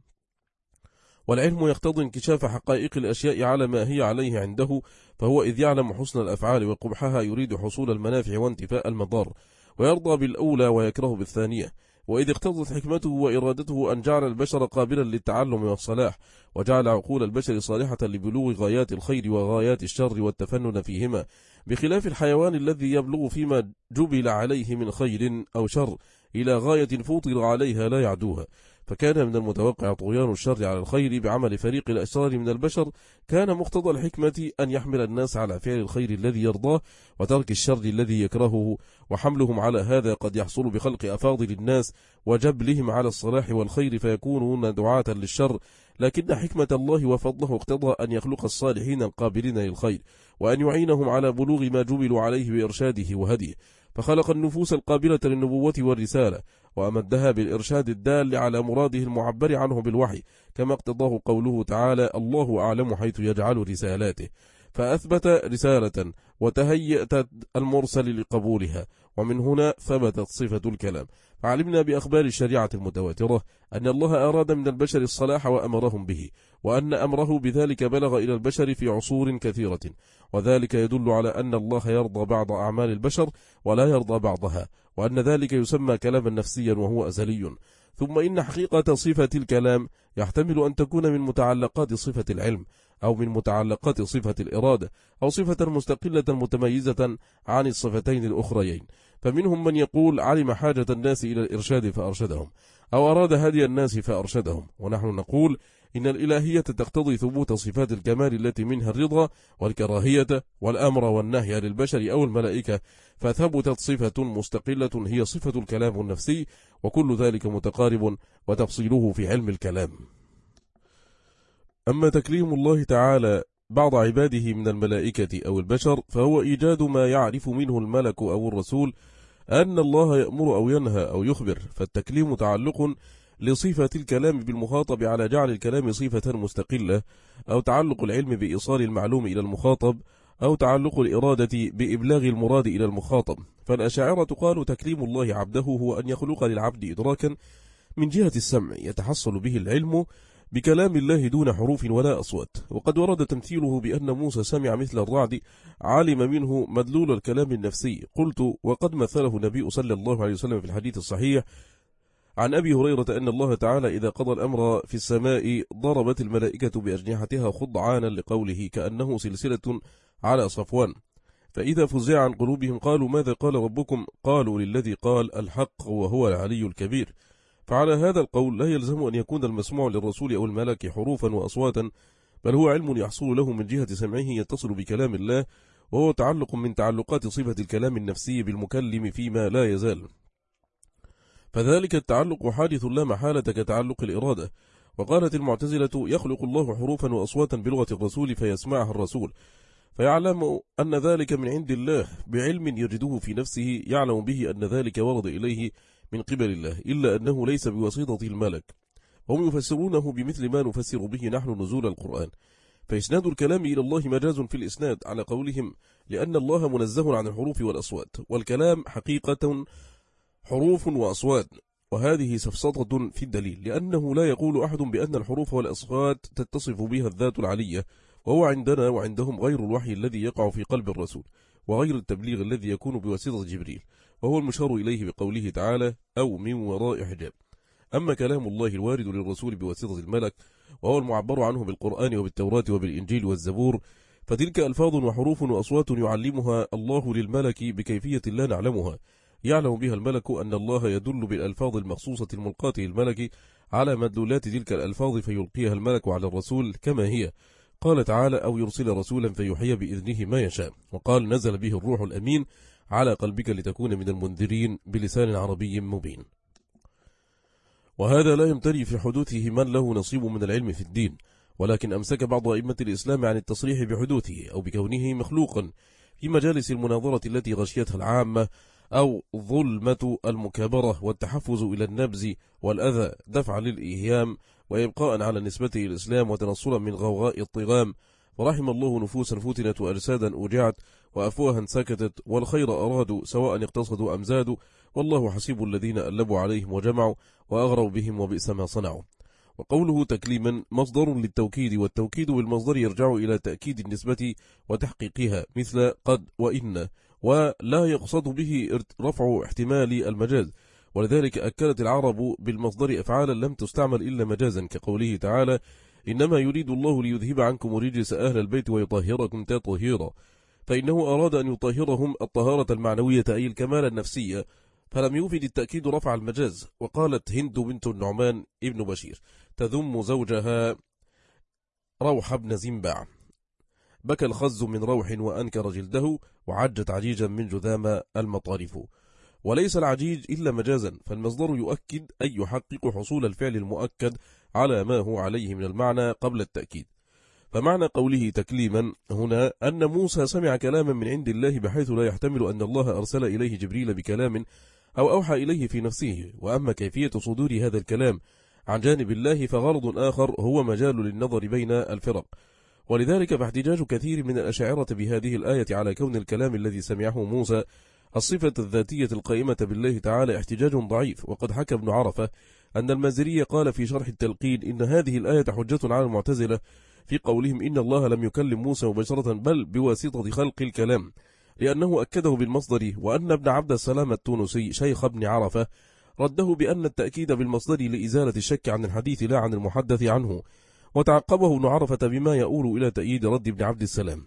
والعلم يقتضي انكشاف حقائق الأشياء على ما هي عليه عنده، فهو إذ يعلم حسن الأفعال وقبحها يريد حصول المنافع وانتفاء المضار، ويرضى بالأولى ويكره بالثانية. وإذ اقتضت حكمته وإرادته أن جعل البشر قابلا للتعلم والصلاح، وجعل عقول البشر صالحة لبلوغ غايات الخير وغايات الشر والتفنن فيهما، بخلاف الحيوان الذي يبلغ فيما جبل عليه من خير أو شر إلى غاية فوطر عليها لا يعدوها. فكان من المتوقع طغيان الشر على الخير بعمل فريق الأشرار من البشر، كان مقتضى الحكمة أن يحمل الناس على فعل الخير الذي يرضاه وترك الشر الذي يكرهه، وحملهم على هذا قد يحصل بخلق أفاضل الناس وجبلهم على الصلاح والخير فيكونون دعاة للشر، لكن حكمة الله وفضله اقتضى أن يخلق الصالحين القابلين للخير، وأن يعينهم على بلوغ ما جبلوا عليه بإرشاده وهديه، فخلق النفوس القابلة للنبوة والرسالة، وأمدها بالإرشاد الدال على مراده المعبر عنه بالوحي، كما اقتضاه قوله تعالى الله أعلم حيث يجعل رسالاته، فأثبت رسالة وتهيأت المرسل لقبولها، ومن هنا ثبتت صفة الكلام. فعلمنا بأخبار الشريعة المتواترة أن الله أراد من البشر الصلاح وأمرهم به، وأن أمره بذلك بلغ إلى البشر في عصور كثيرة، وذلك يدل على أن الله يرضى بعض أعمال البشر ولا يرضى بعضها، وأن ذلك يسمى كلاما نفسيا وهو أزلي. ثم إن حقيقة صفة الكلام يحتمل أن تكون من متعلقات صفة العلم، أو من متعلقات صفة الإرادة، أو صفة مستقلة متميزة عن الصفتين الأخريين. فمنهم من يقول علم حاجة الناس إلى الإرشاد فأرشدهم، أو أراد هدي الناس فأرشدهم. ونحن نقول إن الإلهية تقتضي ثبوت صفات الكمال التي منها الرضا والكراهية والأمر والنهي للبشر أو الملائكة، فثبتت صفة مستقلة هي صفة الكلام النفسي، وكل ذلك متقارب وتفصيله في علم الكلام. أما تكليم الله تعالى بعض عباده من الملائكة أو البشر فهو إيجاد ما يعرف منه الملك أو الرسول أن الله يأمر أو ينهى أو يخبر، فالتكليم تعلق لصفة الكلام بالمخاطب على جعل الكلام صفة مستقلة، أو تعلق العلم بإيصال المعلوم إلى المخاطب، أو تعلق الإرادة بإبلاغ المراد إلى المخاطب. فالأشاعرة قالوا تكليم الله عبده هو أن يخلق للعبد إدراكا من جهة السمع يتحصل به العلم بكلام الله دون حروف ولا أصوات. وقد ورد تمثيله بأن موسى سمع مثل الرعد علم منه مدلول الكلام النفسي. قلت وقد مثله النبي صلى الله عليه وسلم في الحديث الصحيح عن أبي هريرة أن الله تعالى إذا قضى الأمر في السماء ضربت الملائكة بأجنحتها خضعانا لقوله كأنه سلسلة على صفوان، فإذا فزع عن قلوبهم قالوا ماذا قال ربكم؟ قالوا للذي قال الحق وهو العلي الكبير. فعلى هذا القول لا يلزم أن يكون المسموع للرسول أو الملك حروفا وأصواتا، بل هو علم يحصل له من جهة سمعه يتصل بكلام الله، وهو تعلق من تعلقات صفة الكلام النفسي بالمكلم فيما لا يزال. فذلك التعلق حادث لا محالة كتعلق الإرادة. وقالت المعتزلة يخلق الله حروفا وأصواتا بلغة الرسول فيسمعها الرسول، فيعلم أن ذلك من عند الله بعلم يجده في نفسه يعلم به أن ذلك ورد إليه من قبل الله، إلا أنه ليس بواسطة الملك. هم يفسرونه بمثل ما نفسر به نحن نزول القرآن، فإسناد الكلام إلى الله مجاز في الإسناد على قولهم، لأن الله منزه عن الحروف والأصوات، والكلام حقيقة حروف وأصوات، وهذه سفسطة في الدليل، لأنه لا يقول أحد بأن الحروف والأصوات تتصف بها الذات العلية، وهو عندنا وعندهم غير الوحي الذي يقع في قلب الرسول، وغير التبليغ الذي يكون بواسطة جبريل، وهو المشار إليه بقوله تعالى أو من وراء حجاب. أما كلام الله الوارد للرسول بواسطة الملك، وهو المعبر عنه بالقرآن وبالتوراة وبالإنجيل والزبور، فتلك ألفاظ وحروف وأصوات يعلمها الله للملك بكيفية لا نعلمها، يعلم بها الملك أن الله يدل بالألفاظ المخصوصة الملقاة للملك على مدلولات تلك الألفاظ فيلقيها الملك على الرسول كما هي. قال تعالى أو يرسل رسولا فيحيي بإذنه ما يشاء، وقال نزل به الروح الأمين على قلبك لتكون من المنذرين بلسان عربي مبين. وهذا لا يمتري في حدوثه من له نصيب من العلم في الدين، ولكن أمسك بعض أئمة الإسلام عن التصريح بحدوثه أو بكونه مخلوقا في مجالس المناظرة التي غشيتها العامة، أو ظلمة المكابرة والتحفز إلى النبز والأذى دفعا للإيهام وإبقاء على نسبته الإسلام وتنصلا من غوغاء الطغام. ورحم الله نفوسا فتنت وأجسادا أوجعت وأفواها سكتت، والخير أرادوا سواء اقتصدوا أم زادوا، والله حسيب الذين ألبوا عليهم وجمعوا وأغروا بهم وبئس ما صنعوا. وقوله تكليما مصدر للتوكيد، والتوكيد بالمصدر يرجع إلى تأكيد النسبة وتحقيقها مثل قد وإن، ولا يقصد به رفع احتمال المجاز، ولذلك أكدت العرب بالمصدر أفعالا لم تستعمل إلا مجازا، كقوله تعالى إنما يريد الله ليذهب عنكم رجس أهل البيت ويطهركم تطهيرا، فإنه أراد أن يطهرهم الطهارة المعنوية أي الكمال النفسية، فلم يفد التأكيد رفع المجاز. وقالت هند بنت النعمان ابن بشير تذم زوجها روح بن زنبع بكى الخز من روح وأنكر جلده وعجت عجيجا من جذام المطارف. وليس العجيج إلا مجازا، فالمصدر يؤكد أي يحقق حصول الفعل المؤكد على ما هو عليه من المعنى قبل التأكيد. فمعنى قوله تكليما هنا أن موسى سمع كلاما من عند الله بحيث لا يحتمل أن الله أرسل إليه جبريل بكلام أو أوحى إليه في نفسه. وأما كيفية صدور هذا الكلام عن جانب الله فغرض آخر هو مجال للنظر بين الفرق. ولذلك فاحتجاج كثير من الأشاعرة بهذه الآية على كون الكلام الذي سمعه موسى الصفة الذاتية القائمة بالله تعالى احتجاج ضعيف. وقد حكى ابن عرفة أن المازري قال في شرح التلقين إن هذه الآية حجة على المعتزلة في قولهم إن الله لم يكلم موسى مباشرة بل بواسطة خلق الكلام، لأنه أكده بالمصدر. وأن ابن عبد السلام التونسي شيخ ابن عرفة رده بأن التأكيد بالمصدر لإزالة الشك عن الحديث لا عن المحدث عنه، وتعقبه ابن عرفة بما يؤول إلى تأييد رد ابن عبد السلام.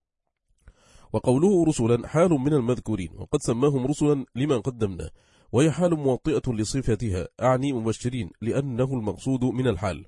وقوله رسلا حال من المذكورين، وقد سماهم رسلا لما قدمنا، وهي حال موطئة لصفتها، أعني مبشرين لأنه المقصود من الحال.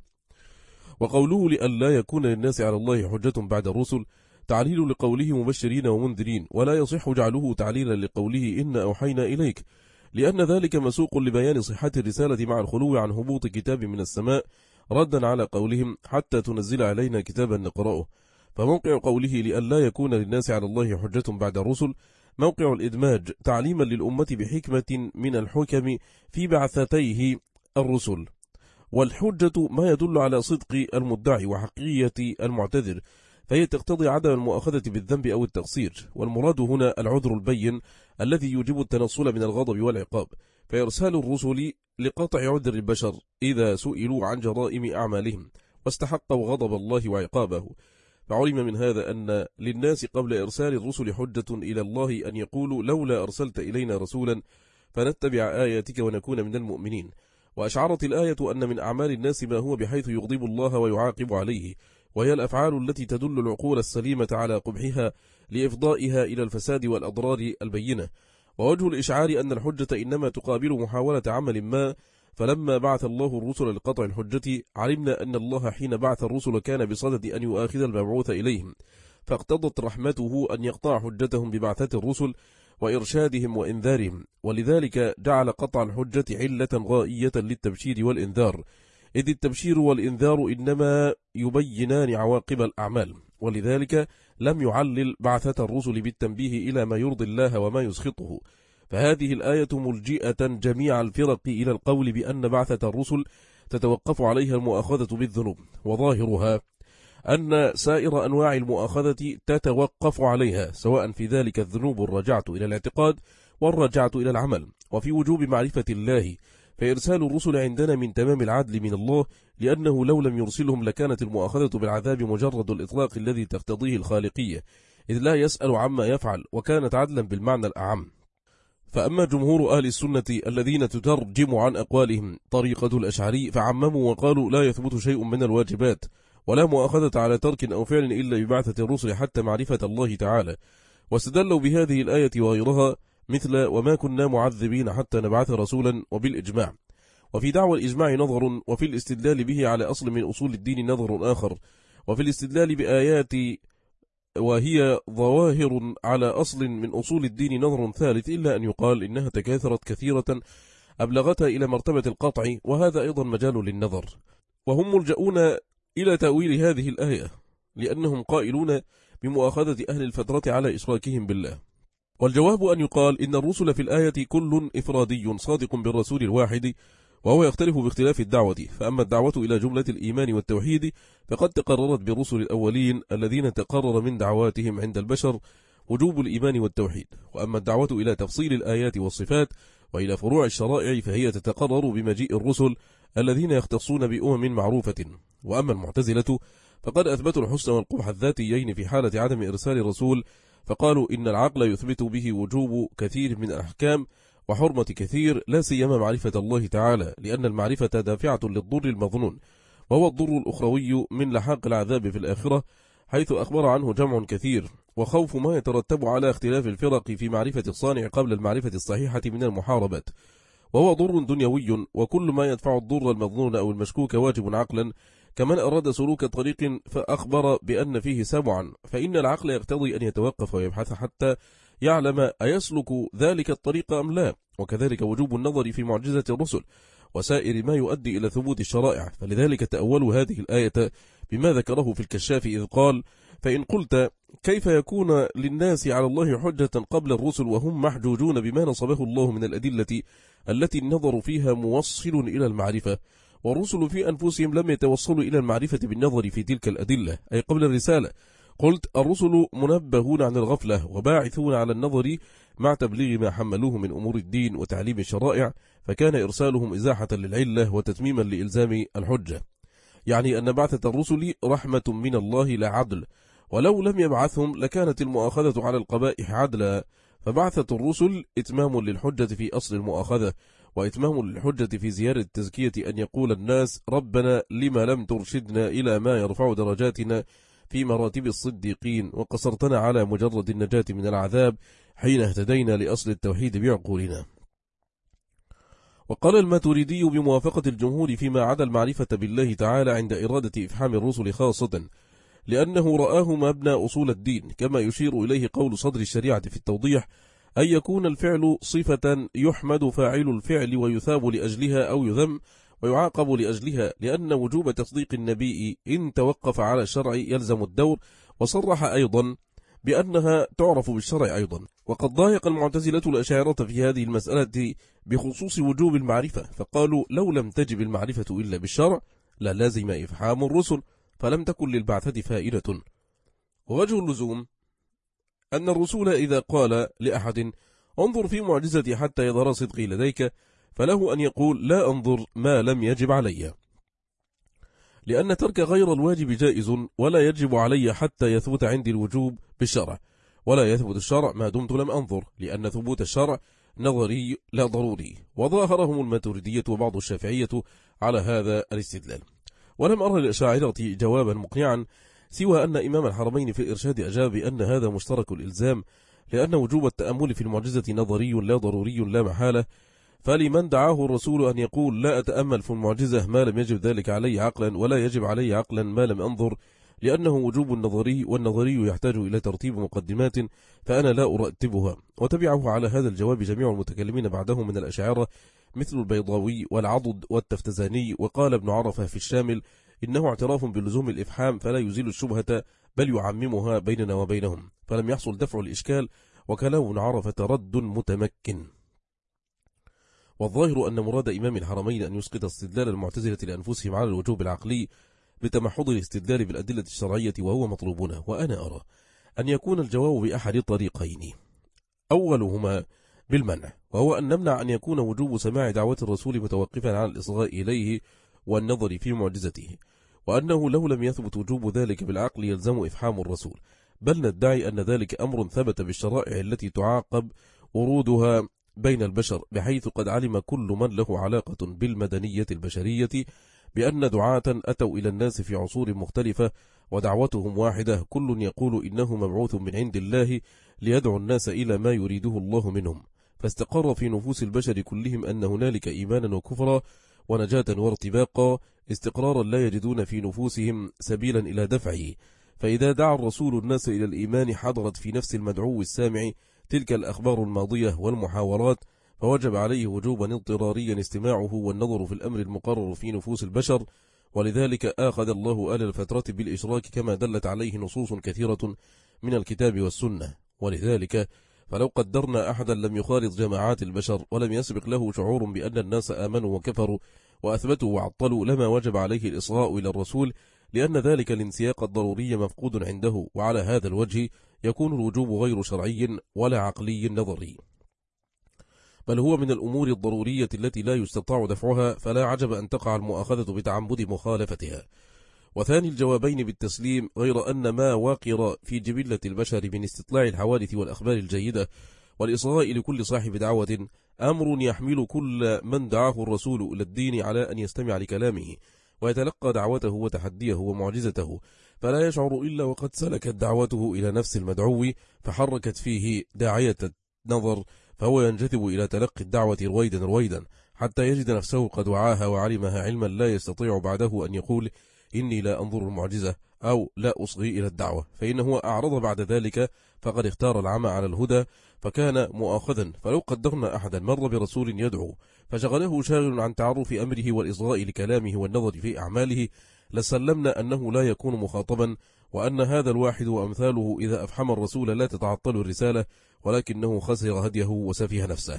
وقوله لئلا يكون للناس على الله حجة بعد الرسل تعليل لقوله مبشرين ومنذرين، ولا يصح جعله تعليلا لقوله إن أوحينا إليك، لأن ذلك مسوق لبيان صحة الرسالة مع الخلو عن هبوط كتاب من السماء، ردا على قولهم حتى تنزل علينا كتابا نقرأه. فموقع قوله لئلا يكون للناس على الله حجة بعد الرسل موقع الإدماج تعليما للأمة بحكمة من الحكم في بعثتيه الرسل. والحجة ما يدل على صدق المدعي وحقية المعتذر، فهي تقتضي عدم المؤاخذة بالذنب أو التقصير، والمراد هنا العذر البين الذي يوجب التنصل من الغضب والعقاب، فإرسال الرسل لقطع عذر البشر إذا سئلوا عن جرائم أعمالهم واستحقوا غضب الله وعقابه. فعلم من هذا أن للناس قبل إرسال الرسل حجة إلى الله أن يقولوا لولا أرسلت إلينا رسولا فنتبع آياتك ونكون من المؤمنين. وأشعرت الآية أن من أعمال الناس ما هو بحيث يغضب الله ويعاقب عليه، وهي الأفعال التي تدل العقول السليمة على قبحها لإفضائها إلى الفساد والأضرار البينة. ووجه الإشعار أن الحجة إنما تقابل محاولة عمل ما، فلما بعث الله الرسل لقطع الحجة علمنا أن الله حين بعث الرسل كان بصدد أن يؤاخذ المبعوث إليهم، فاقتضت رحمته أن يقطع حجتهم ببعثة الرسل وإرشادهم وإنذارهم، ولذلك جعل قطع الحجة علة غائية للتبشير والإنذار، إذ التبشير والإنذار إنما يبينان عواقب الأعمال، ولذلك لم يعلل بعثة الرسل بالتنبيه إلى ما يرضي الله وما يسخطه. فهذه الآية ملجئة جميع الفرق إلى القول بأن بعثة الرسل تتوقف عليها المؤاخذة بالذنوب، وظاهرها أن سائر أنواع المؤاخذة تتوقف عليها، سواء في ذلك الذنوب الرجعة إلى الاعتقاد والرجعة إلى العمل، وفي وجوب معرفة الله. فإرسال الرسل عندنا من تمام العدل من الله، لأنه لو لم يرسلهم لكانت المؤاخذة بالعذاب مجرد الإطلاق الذي تقتضيه الخالقية، إذ لا يسأل عما يفعل، وكانت عدلا بالمعنى الأعم. فأما جمهور أهل السنة الذين تترجم عن أقوالهم طريقة الأشعري فعمموا وقالوا لا يثبت شيء من الواجبات ولا مؤاخذة على ترك أو فعل إلا ببعثة الرسل حتى معرفة الله تعالى، واستدلوا بهذه الآية وغيرها مثل وما كنا معذبين حتى نبعث رسولا وبالإجماع. وفي دعوى الإجماع نظر، وفي الاستدلال به على أصل من أصول الدين نظر آخر، وفي الاستدلال بآيات وهي ظواهر على أصل من أصول الدين نظر ثالث، إلا أن يقال إنها تكاثرت كثيرة أبلغتها إلى مرتبة القطع، وهذا أيضا مجال للنظر. وهم ملجؤون إلى تأويل هذه الآية لأنهم قائلون بمؤاخذة أهل الفترة على إشراكهم بالله. والجواب أن يقال إن الرسل في الآية كل إفرادي صادق بالرسول الواحد، وهو يختلف باختلاف الدعوة. فأما الدعوة إلى جملة الإيمان والتوحيد فقد تقررت بالرسل الأولين الذين تقرر من دعواتهم عند البشر وجوب الإيمان والتوحيد. وأما الدعوة إلى تفصيل الآيات والصفات وإلى فروع الشرائع فهي تتقرر بمجيء الرسل الذين يختصون بأمم معروفة. وأما المعتزلة فقد أثبتوا الحسن والقبح الذاتيين في حالة عدم إرسال الرسول، فقالوا إن العقل يثبت به وجوب كثير من الأحكام وحرمة كثير، لا سيما معرفة الله تعالى، لأن المعرفة دافعة للضر المظنون، وهو الضر الأخروي من لحاق العذاب في الآخرة، حيث أخبر عنه جمع كثير، وخوف ما يترتب على اختلاف الفرق في معرفة الصانع قبل المعرفة الصحيحة من المحاربات، وهو ضر دنيوي، وكل ما يدفع الضر المظنون أو المشكوك واجب عقلا، كمن أراد سلوك طريق فأخبر بأن فيه سبعا، فإن العقل يقتضي أن يتوقف ويبحث حتى يعلم أيسلك ذلك الطريق أم لا. وكذلك وجوب النظر في معجزة الرسل وسائر ما يؤدي إلى ثبوت الشرائع. فلذلك تأولوا هذه الآية بما ذكره في الكشاف إذ قال فإن قلت كيف يكون للناس على الله حجة قبل الرسل وهم محجوجون بما نصبه الله من الأدلة التي النظر فيها موصل إلى المعرفة، والرسل في أنفسهم لم يتوصلوا إلى المعرفة بالنظر في تلك الأدلة أي قبل الرسالة. قلت الرسل منبهون عن الغفلة وباعثون على النظر مع تبليغ ما حملوه من أمور الدين وتعليم الشرائع، فكان إرسالهم إزاحة للعلة وتتميما لإلزام الحجة، يعني أن بعثة الرسل رحمة من الله لا عدل، ولو لم يبعثهم لكانت المؤاخذة على القبائح عدلا، فبعثة الرسل إتمام للحجة في أصل المؤاخذة، وإتمام للحجة في زيادة التزكية أن يقول الناس ربنا لما لم ترشدنا إلى ما يرفع درجاتنا في مراتب الصديقين وقصرتنا على مجرد النجاة من العذاب حين اهتدينا لأصل التوحيد بعقولنا. وقال الماتريدي بموافقة الجمهور فيما عدا المعرفة بالله تعالى عند إرادة إفحام الرسل خاصة، لأنه رآه مبنى أصول الدين، كما يشير إليه قول صدر الشريعة في التوضيح أن يكون الفعل صفة يحمد فاعل الفعل ويثاب لأجلها أو يذم ويعاقب لأجلها، لأن وجوب تصديق النبي إن توقف على الشرع يلزم الدور، وصرح أيضا بأنها تعرف بالشرع أيضا. وقد ضايق المعتزلة الأشاعرة في هذه المسألة بخصوص وجوب المعرفة، فقالوا لو لم تجب المعرفة إلا بالشرع لا لازم إفحام الرسل، فلم تكن للبعثة فائدة. ووجه اللزوم أن الرسول إذا قال لأحد انظر في معجزتي حتى يظهر صدقي لديك، فله أن يقول لا أنظر ما لم يجب علي، لأن ترك غير الواجب جائز ولا يجب علي حتى يثبت عندي الوجوب بالشرع، ولا يثبت الشرع ما دمت لم أنظر، لأن ثبوت الشرع نظري لا ضروري. وظاهرهم الماتريدية وبعض الشافعية على هذا الاستدلال. ولم أرى للأشاعرة جوابا مقنعا سوى أن إمام الحرمين في الإرشاد أجاب بأن هذا مشترك الإلزام، لأن وجوب التأمل في المعجزة نظري لا ضروري لا محالة، فلمن دعاه الرسول أن يقول لا أتأمل في المعجزة ما لم يجب ذلك علي عقلا، ولا يجب علي عقلا ما لم أنظر، لأنه وجوب النظري، والنظري يحتاج إلى ترتيب مقدمات فأنا لا أرتبها. وتبعه على هذا الجواب جميع المتكلمين بعده من الأشاعرة مثل البيضاوي والعضد والتفتزاني. وقال ابن عرفة في الشامل إنه اعتراف بلزوم الإفحام فلا يزيل الشبهة بل يعممها بيننا وبينهم، فلم يحصل دفع الإشكال، وكلام ابن عرفة رد متمكن. والظاهر أن مراد إمام الحرمين أن يسقط استدلال المعتزلة لأنفسهم على الوجوب العقلي بتمحض الاستدلال بالأدلة الشرعية، وهو مطلوبنا. وأنا أرى أن يكون الجواب بأحد الطريقين، أولهما بالمنع، وهو أن نمنع أن يكون وجوب سماع دعوة الرسول متوقفا على الإصغاء إليه والنظر في معجزته، وأنه لو لم يثبت وجوب ذلك بالعقل يلزم إفحام الرسول، بل ندعي أن ذلك أمر ثبت بالشرائع التي تعاقب ورودها بين البشر، بحيث قد علم كل من له علاقة بالمدنية البشرية بأن دعاة أتوا إلى الناس في عصور مختلفة ودعوتهم واحدة، كل يقول إنه مبعوث من عند الله ليدعو الناس إلى ما يريده الله منهم، فاستقر في نفوس البشر كلهم أن هنالك إيمانا وكفرا ونجاة وارتباقا، استقرارا لا يجدون في نفوسهم سبيلا إلى دفعه. فإذا دعا الرسول الناس إلى الإيمان حضرت في نفس المدعو السامع تلك الأخبار الماضية والمحاورات، فوجب عليه وجوبا اضطراريا استماعه والنظر في الأمر المقرر في نفوس البشر، ولذلك آخذ الله آل الفترة بالإشراك كما دلت عليه نصوص كثيرة من الكتاب والسنة. ولذلك فلو قدرنا أحدا لم يخالط جماعات البشر ولم يسبق له شعور بأن الناس آمنوا وكفروا وأثبتوا وعطلوا لما وجب عليه الإصغاء إلى الرسول، لأن ذلك الانسياق الضروري مفقود عنده، وعلى هذا الوجه يكون الوجوب غير شرعي ولا عقلي نظري، بل هو من الأمور الضرورية التي لا يستطاع دفعها، فلا عجب أن تقع المؤاخذة بتعمد مخالفتها. وثاني الجوابين بالتسليم، غير أن ما واقر في جبلة البشر من استطلاع الحوادث والأخبار الجيدة والإصغاء لكل صاحب دعوة أمر يحمل كل من دعاه الرسول إلى الدين على أن يستمع لكلامه ويتلقى دعوته وتحديه ومعجزته، فلا يشعر إلا وقد سلكت دعوته إلى نفس المدعو فحركت فيه داعية النظر، فهو ينجذب إلى تلقي الدعوة رويدا رويدا حتى يجد نفسه قد وعاها وعلمها علما لا يستطيع بعده أن يقول إني لا أنظر المعجزة أو لا أصغي إلى الدعوة، فإنه أعرض بعد ذلك فقد اختار العمى على الهدى فكان مؤاخذا. فلو قدرنا أحدا مر برسول يدعو فشغله شاغل عن تعرف أمره والإصغاء لكلامه والنظر في أعماله لسلمنا أنه لا يكون مخاطبا، وأن هذا الواحد وأمثاله إذا أفحم الرسول لا تتعطل الرسالة، ولكنه خسر هديه وسفيه نفسه.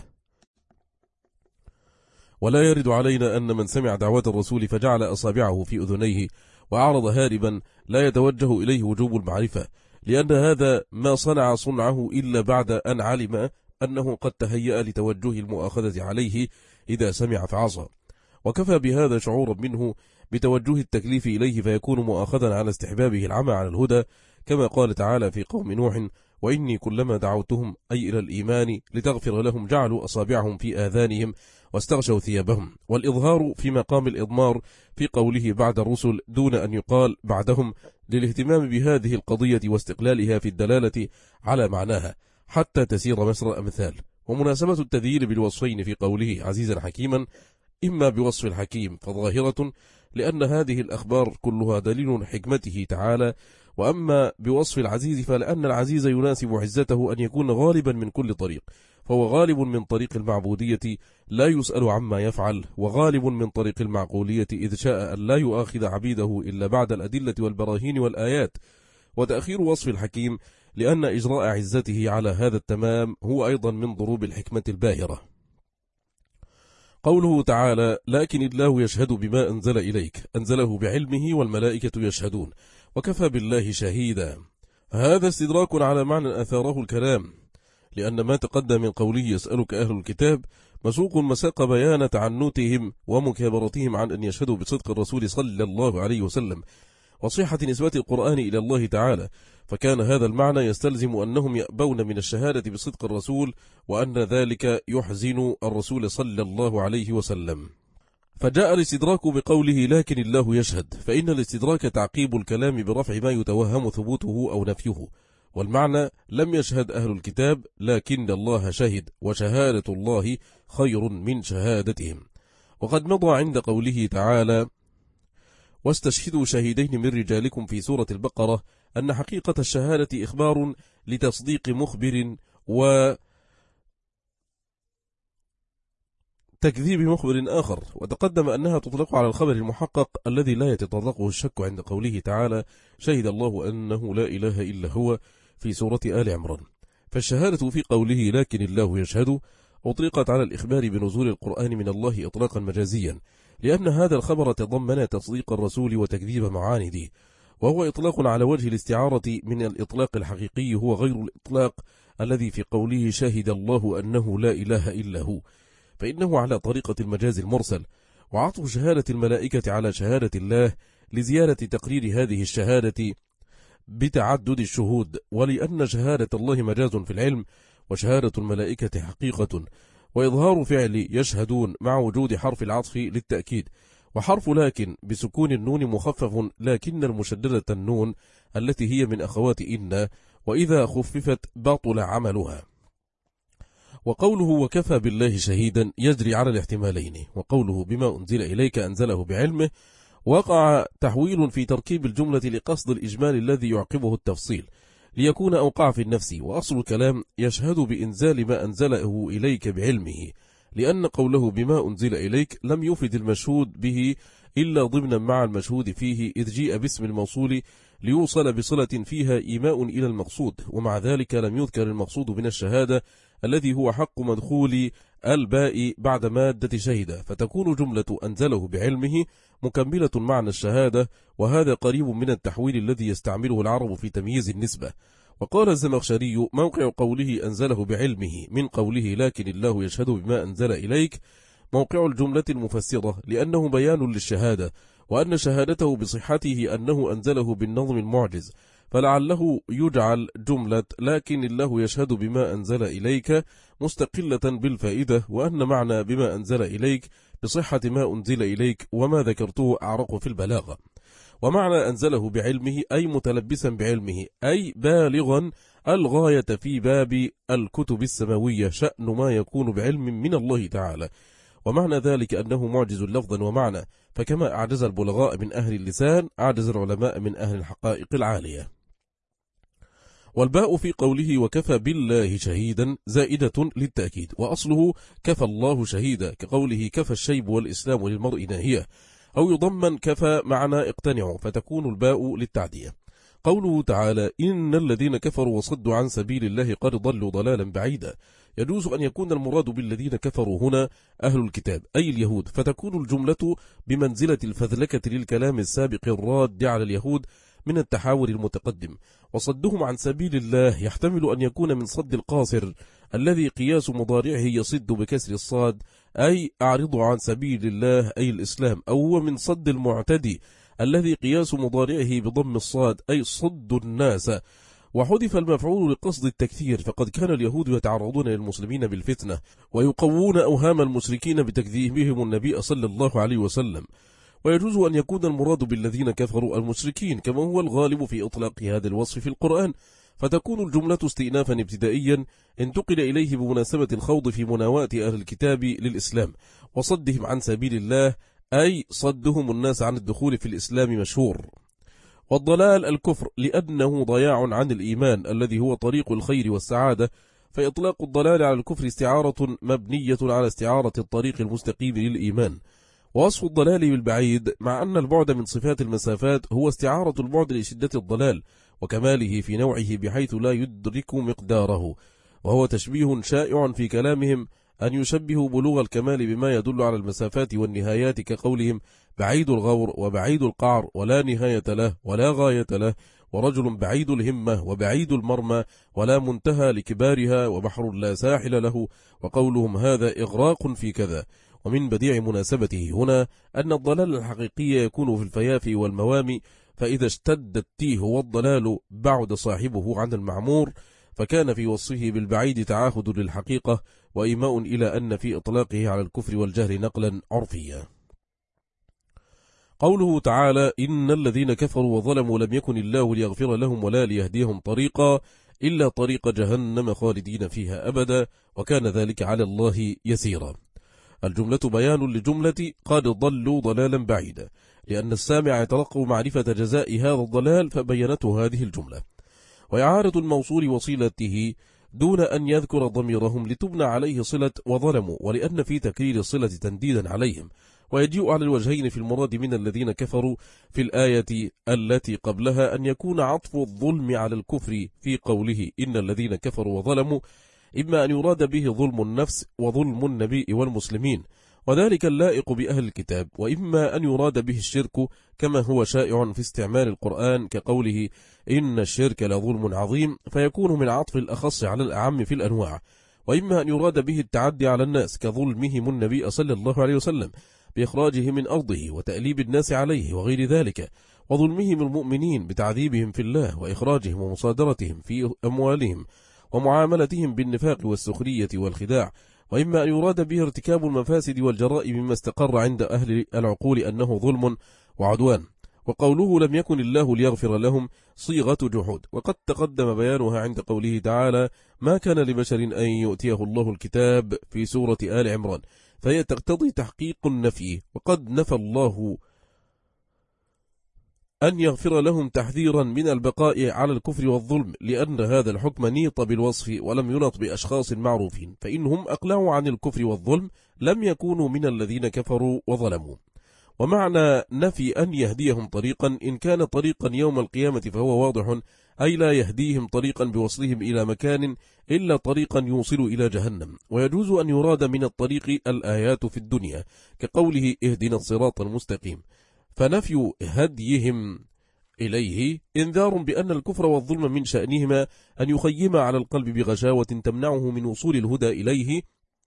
ولا يرد علينا أن من سمع دعوة الرسول فجعل أصابعه في أذنيه وأعرض هاربا لا يتوجه إليه وجوب المعرفة، لأن هذا ما صنع صنعه إلا بعد أن علم أنه قد تهيأ لتوجه المؤاخذة عليه إذا سمع فعصى، وكفى بهذا شعورا منه بتوجه التكليف إليه فيكون مؤاخذا على استحبابه العمى على الهدى، كما قال تعالى في قوم نوح وإني كلما دعوتهم أي إلى الإيمان لتغفر لهم جعلوا أصابعهم في آذانهم واستغشوا ثيابهم، والإظهار في مقام الإضمار في قوله بعد الرسل دون أن يقال بعدهم، للاهتمام بهذه القضية واستقلالها في الدلالة على معناها حتى تسير مسر أمثال. ومناسبة التذييل بالوصفين في قوله عزيزا حكيما إما بوصف الحكيم فظاهرة لأن هذه الأخبار كلها دليل حكمته تعالى، وأما بوصف العزيز فلأن العزيز يناسب عزته أن يكون غالبا من كل طريق، فهو غالب من طريق المعبودية لا يسأل عما يفعل، وغالب من طريق المعقولية إذ شاء أن لا يؤاخذ عبيده إلا بعد الأدلة والبراهين والآيات. وتأخير وصف الحكيم لأن إجراء عزته على هذا التمام هو أيضا من ضروب الحكمة الباهرة. قوله تعالى لكن الله يشهد بما أنزل إليك أنزله بعلمه والملائكة يشهدون وكفى بالله شهيدا، هذا استدراك على معنى أثاره الكلام، لأن ما تقدم من قوله يسألك أهل الكتاب مسوق مساق بيان تعنتهم ومكابرتهم عن أن يشهدوا بصدق الرسول صلى الله عليه وسلم وصحة نسبة القرآن إلى الله تعالى، فكان هذا المعنى يستلزم أنهم يأبون من الشهادة بصدق الرسول، وأن ذلك يحزن الرسول صلى الله عليه وسلم. فجاء الاستدراك بقوله لكن الله يشهد، فإن الاستدراك تعقيب الكلام برفع ما يتوهم ثبوته أو نفيه، والمعنى لم يشهد أهل الكتاب لكن الله شهد، وشهادة الله خير من شهادتهم. وقد مضى عند قوله تعالى واستشهدوا شهيدين من رجالكم في سورة البقرة أن حقيقة الشهادة إخبار لتصديق مخبر وتكذيب مخبر آخر، وتقدم أنها تطلق على الخبر المحقق الذي لا يتطرقه الشك عند قوله تعالى شهد الله أنه لا إله إلا هو في سورة آل عمران. فالشهادة في قوله لكن الله يشهد أطلقت على الإخبار بنزول القرآن من الله إطلاقا مجازيا، لأن هذا الخبر تضمن تصديق الرسول وتكذيب معانده، وهو إطلاق على وجه الاستعارة من الإطلاق الحقيقي، هو غير الإطلاق الذي في قوله شهد الله أنه لا إله إلا هو، فإنه على طريقة المجاز المرسل، وعطف شهادة الملائكة على شهادة الله لزيادة تقرير هذه الشهادة بتعدد الشهود، ولأن شهادة الله مجاز في العلم وشهادة الملائكة حقيقة، وإظهار فعل يشهدون مع وجود حرف العطف للتأكيد، وحرف لكن بسكون النون مخفف لكن المشددة النون التي هي من أخوات إن، وإذا خففت بطل عملها. وقوله وكفى بالله شهيدا يجري على الاحتمالين، وقوله بما أنزل إليك أنزله بعلمه وقع تحويل في تركيب الجملة لقصد الإجمال الذي يعقبه التفصيل ليكون أوقع في النفس، وأصل الكلام يشهد بإنزال ما أنزله إليك بعلمه، لأن قوله بما أنزل إليك لم يفد المشهود به إلا ضمنا مع المشهود فيه، إذ جيء باسم الموصول ليوصل بصلة فيها إيماء إلى المقصود، ومع ذلك لم يذكر المقصود من الشهادة الذي هو حق مدخول الباء بعد مادة شهد، فتكون جملة أنزله بعلمه مكملة معنى الشهادة، وهذا قريب من التحويل الذي يستعمله العرب في تمييز النسبة. وقال الزمخشري موقع قوله أنزله بعلمه من قوله لكن الله يشهد بما أنزل إليك موقع الجملة المفسرة، لأنه بيان للشهادة، وأن شهادته بصحته أنه أنزله بالنظم المعجز، فلعله يجعل جملة لكن الله يشهد بما أنزل إليك مستقلة بالفائدة، وأن معنى بما أنزل إليك بصحة ما أنزل إليك وما ذكرته أعرق في البلاغة. ومعنى أنزله بعلمه أي متلبسا بعلمه، أي بالغا الغاية في باب الكتب السماوية شأن ما يكون بعلم من الله تعالى، ومعنى ذلك أنه معجز لفظا ومعنى، فكما أعجز البلغاء من أهل اللسان أعجز العلماء من أهل الحقائق العالية. والباء في قوله وكفى بالله شهيدا زائدة للتأكيد، وأصله كفى الله شهيدا، كقوله كفى الشيب والإسلام للمرء ناهية، أو يضمن كفى معنى اقتنعوا، فتكون الباء للتعدية. قوله تعالى إن الذين كفروا وصدوا عن سبيل الله قد ضلوا ضلالا بعيدا، يجوز أن يكون المراد بالذين كفروا هنا أهل الكتاب أي اليهود، فتكون الجملة بمنزلة الفذلكة للكلام السابق الراد على اليهود من التحاور المتقدم. وصدهم عن سبيل الله يحتمل أن يكون من صد القاصر الذي قياس مضارعه يصد بكسر الصاد أي أعرض عن سبيل الله أي الإسلام، أو هو من صد المعتدي الذي قياس مضارعه بضم الصاد أي صد الناس، وحذف المفعول لقصد التكثير، فقد كان اليهود يتعرضون للمسلمين بالفتنة ويقوون أوهام المشركين بتكذيبهم النبي صلى الله عليه وسلم، ويجوز أن يكون المراد بالذين كفروا المشركين كما هو الغالب في إطلاق هذا الوصف في القرآن، فتكون الجملة استئنافا ابتدائيا انتقل إليه بمناسبة الخوض في مناواة أهل الكتاب للإسلام وصدهم عن سبيل الله، أي صدهم الناس عن الدخول في الإسلام مشهور. والضلال الكفر لأنه ضياع عن الإيمان الذي هو طريق الخير والسعادة، فإطلاق الضلال على الكفر استعارة مبنية على استعارة الطريق المستقيم للإيمان. ووصف الضلال بالبعيد مع أن البعد من صفات المسافات هو استعارة البعد لشدة الضلال وكماله في نوعه بحيث لا يدرك مقداره، وهو تشبيه شائع في كلامهم أن يشبهوا بلوغ الكمال بما يدل على المسافات والنهايات، كقولهم بعيد الغور وبعيد القعر ولا نهاية له ولا غاية له، ورجل بعيد الهمة وبعيد المرمى ولا منتهى لكبارها وبحر لا ساحل له، وقولهم هذا إغراق في كذا. ومن بديع مناسبته هنا أن الضلال الحقيقي يكون في الفيافي والموامي، فإذا اشتد التيه والضلال بعد صاحبه عن المعمور، فكان في وصفه بالبعيد تعاهد للحقيقة وإيماء إلى أن في إطلاقه على الكفر والجهل نقلا عرفيا. قوله تعالى إن الذين كفروا وظلموا لم يكن الله ليغفر لهم ولا ليهديهم طريقا إلا طريق جهنم خالدين فيها أبدا وكان ذلك على الله يسيرا. الجملة بيان لجملة قد ضلوا ضلالا بعيدا، لأن السامع يترقب معرفة جزاء هذا الضلال فبينته هذه الجملة. وإعارة الموصول وصلته دون أن يذكر ضميرهم لتبنى عليه صلة وظلموا، ولأن في تكرير الصلة تنديدا عليهم، ويجيء على الوجهين في المراد من الذين كفروا في الآية التي قبلها أن يكون عطف الظلم على الكفر في قوله إن الذين كفروا وظلموا، إما أن يراد به ظلم النفس وظلم النبي والمسلمين وذلك اللائق بأهل الكتاب، وإما أن يراد به الشرك كما هو شائع في استعمال القرآن كقوله إن الشرك لظلم عظيم، فيكون من عطف الأخص على الأعم في الأنواع، وإما أن يراد به التعدي على الناس كظلمهم النبي صلى الله عليه وسلم بإخراجه من أرضه وتأليب الناس عليه وغير ذلك، وظلمهم المؤمنين بتعذيبهم في الله وإخراجهم ومصادرتهم في أموالهم ومعاملتهم بالنفاق والسخرية والخداع، وإما أن يراد به ارتكاب المفاسد والجرائم مما استقر عند أهل العقول أنه ظلم وعدوان. وقوله لم يكن الله ليغفر لهم صيغة جحود، وقد تقدم بيانها عند قوله تعالى ما كان لبشر أن يؤتيه الله الكتاب في سورة آل عمران، فهي تقتضي تحقيق النفي، وقد نفى الله أن يغفر لهم تحذيرا من البقاء على الكفر والظلم، لأن هذا الحكم نيط بالوصف ولم ينط بأشخاص معروفين، فإنهم أقلعوا عن الكفر والظلم لم يكونوا من الذين كفروا وظلموا. ومعنى نفي أن يهديهم طريقا إن كان طريقا يوم القيامة فهو واضح، أي لا يهديهم طريقا بوصلهم إلى مكان إلا طريقا يوصل إلى جهنم. ويجوز أن يراد من الطريق الآيات في الدنيا كقوله اهدنا الصراط المستقيم، فنفي هديهم إليه إنذار بأن الكفر والظلم من شأنهما أن يخيم على القلب بغشاوة تمنعه من وصول الهدى إليه،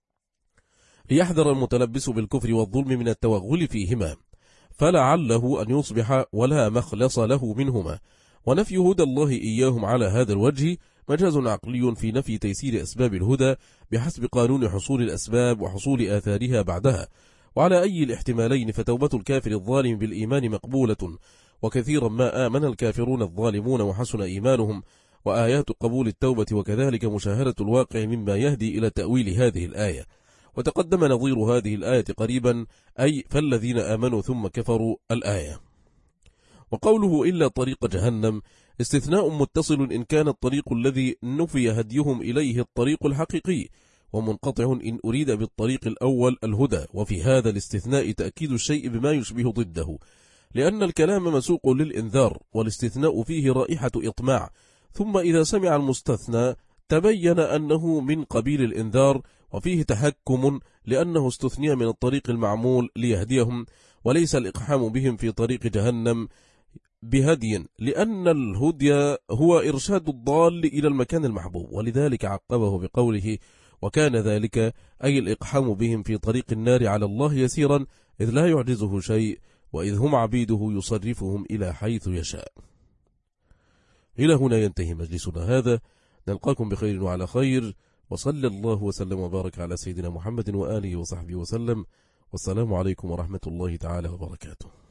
ليحذر المتلبس بالكفر والظلم من التوغل فيهما، فلعله أن يصبح ولا مخلص له منهما. ونفي هدى الله إياهم على هذا الوجه مجاز عقلي في نفي تيسير أسباب الهدى بحسب قانون حصول الأسباب وحصول آثارها بعدها، وعلى أي الاحتمالين فتوبة الكافر الظالم بالإيمان مقبولة، وكثيرا ما آمن الكافرون الظالمون وحسن إيمانهم، وآيات قبول التوبة وكذلك مشاهدة الواقع مما يهدي إلى تأويل هذه الآية. وتقدم نظير هذه الآية قريبا، أي فالذين آمنوا ثم كفروا الآية. وقوله إلا طريق جهنم استثناء متصل إن كان الطريق الذي نفي هديهم إليه الطريق الحقيقي، ومنقطع إن أريد بالطريق الأول الهدى، وفي هذا الاستثناء تأكيد الشيء بما يشبه ضده، لأن الكلام مسوق للإنذار والاستثناء فيه رائحة إطماع، ثم إذا سمع المستثنى تبين أنه من قبيل الإنذار، وفيه تحكم لأنه استثني من الطريق المعمول ليهديهم، وليس الإقحام بهم في طريق جهنم بهدي، لأن الهدي هو إرشاد الضال إلى المكان المحبوب، ولذلك عقبه بقوله وكان ذلك أي الإقحام بهم في طريق النار على الله يسيرا، إذ لا يعجزه شيء، وإذ هم عبيده يصرفهم إلى حيث يشاء. إلى هنا ينتهي مجلسنا هذا، نلقاكم بخير وعلى خير، وصلى الله وسلم وبارك على سيدنا محمد وآله وصحبه وسلم، والسلام عليكم ورحمة الله تعالى وبركاته.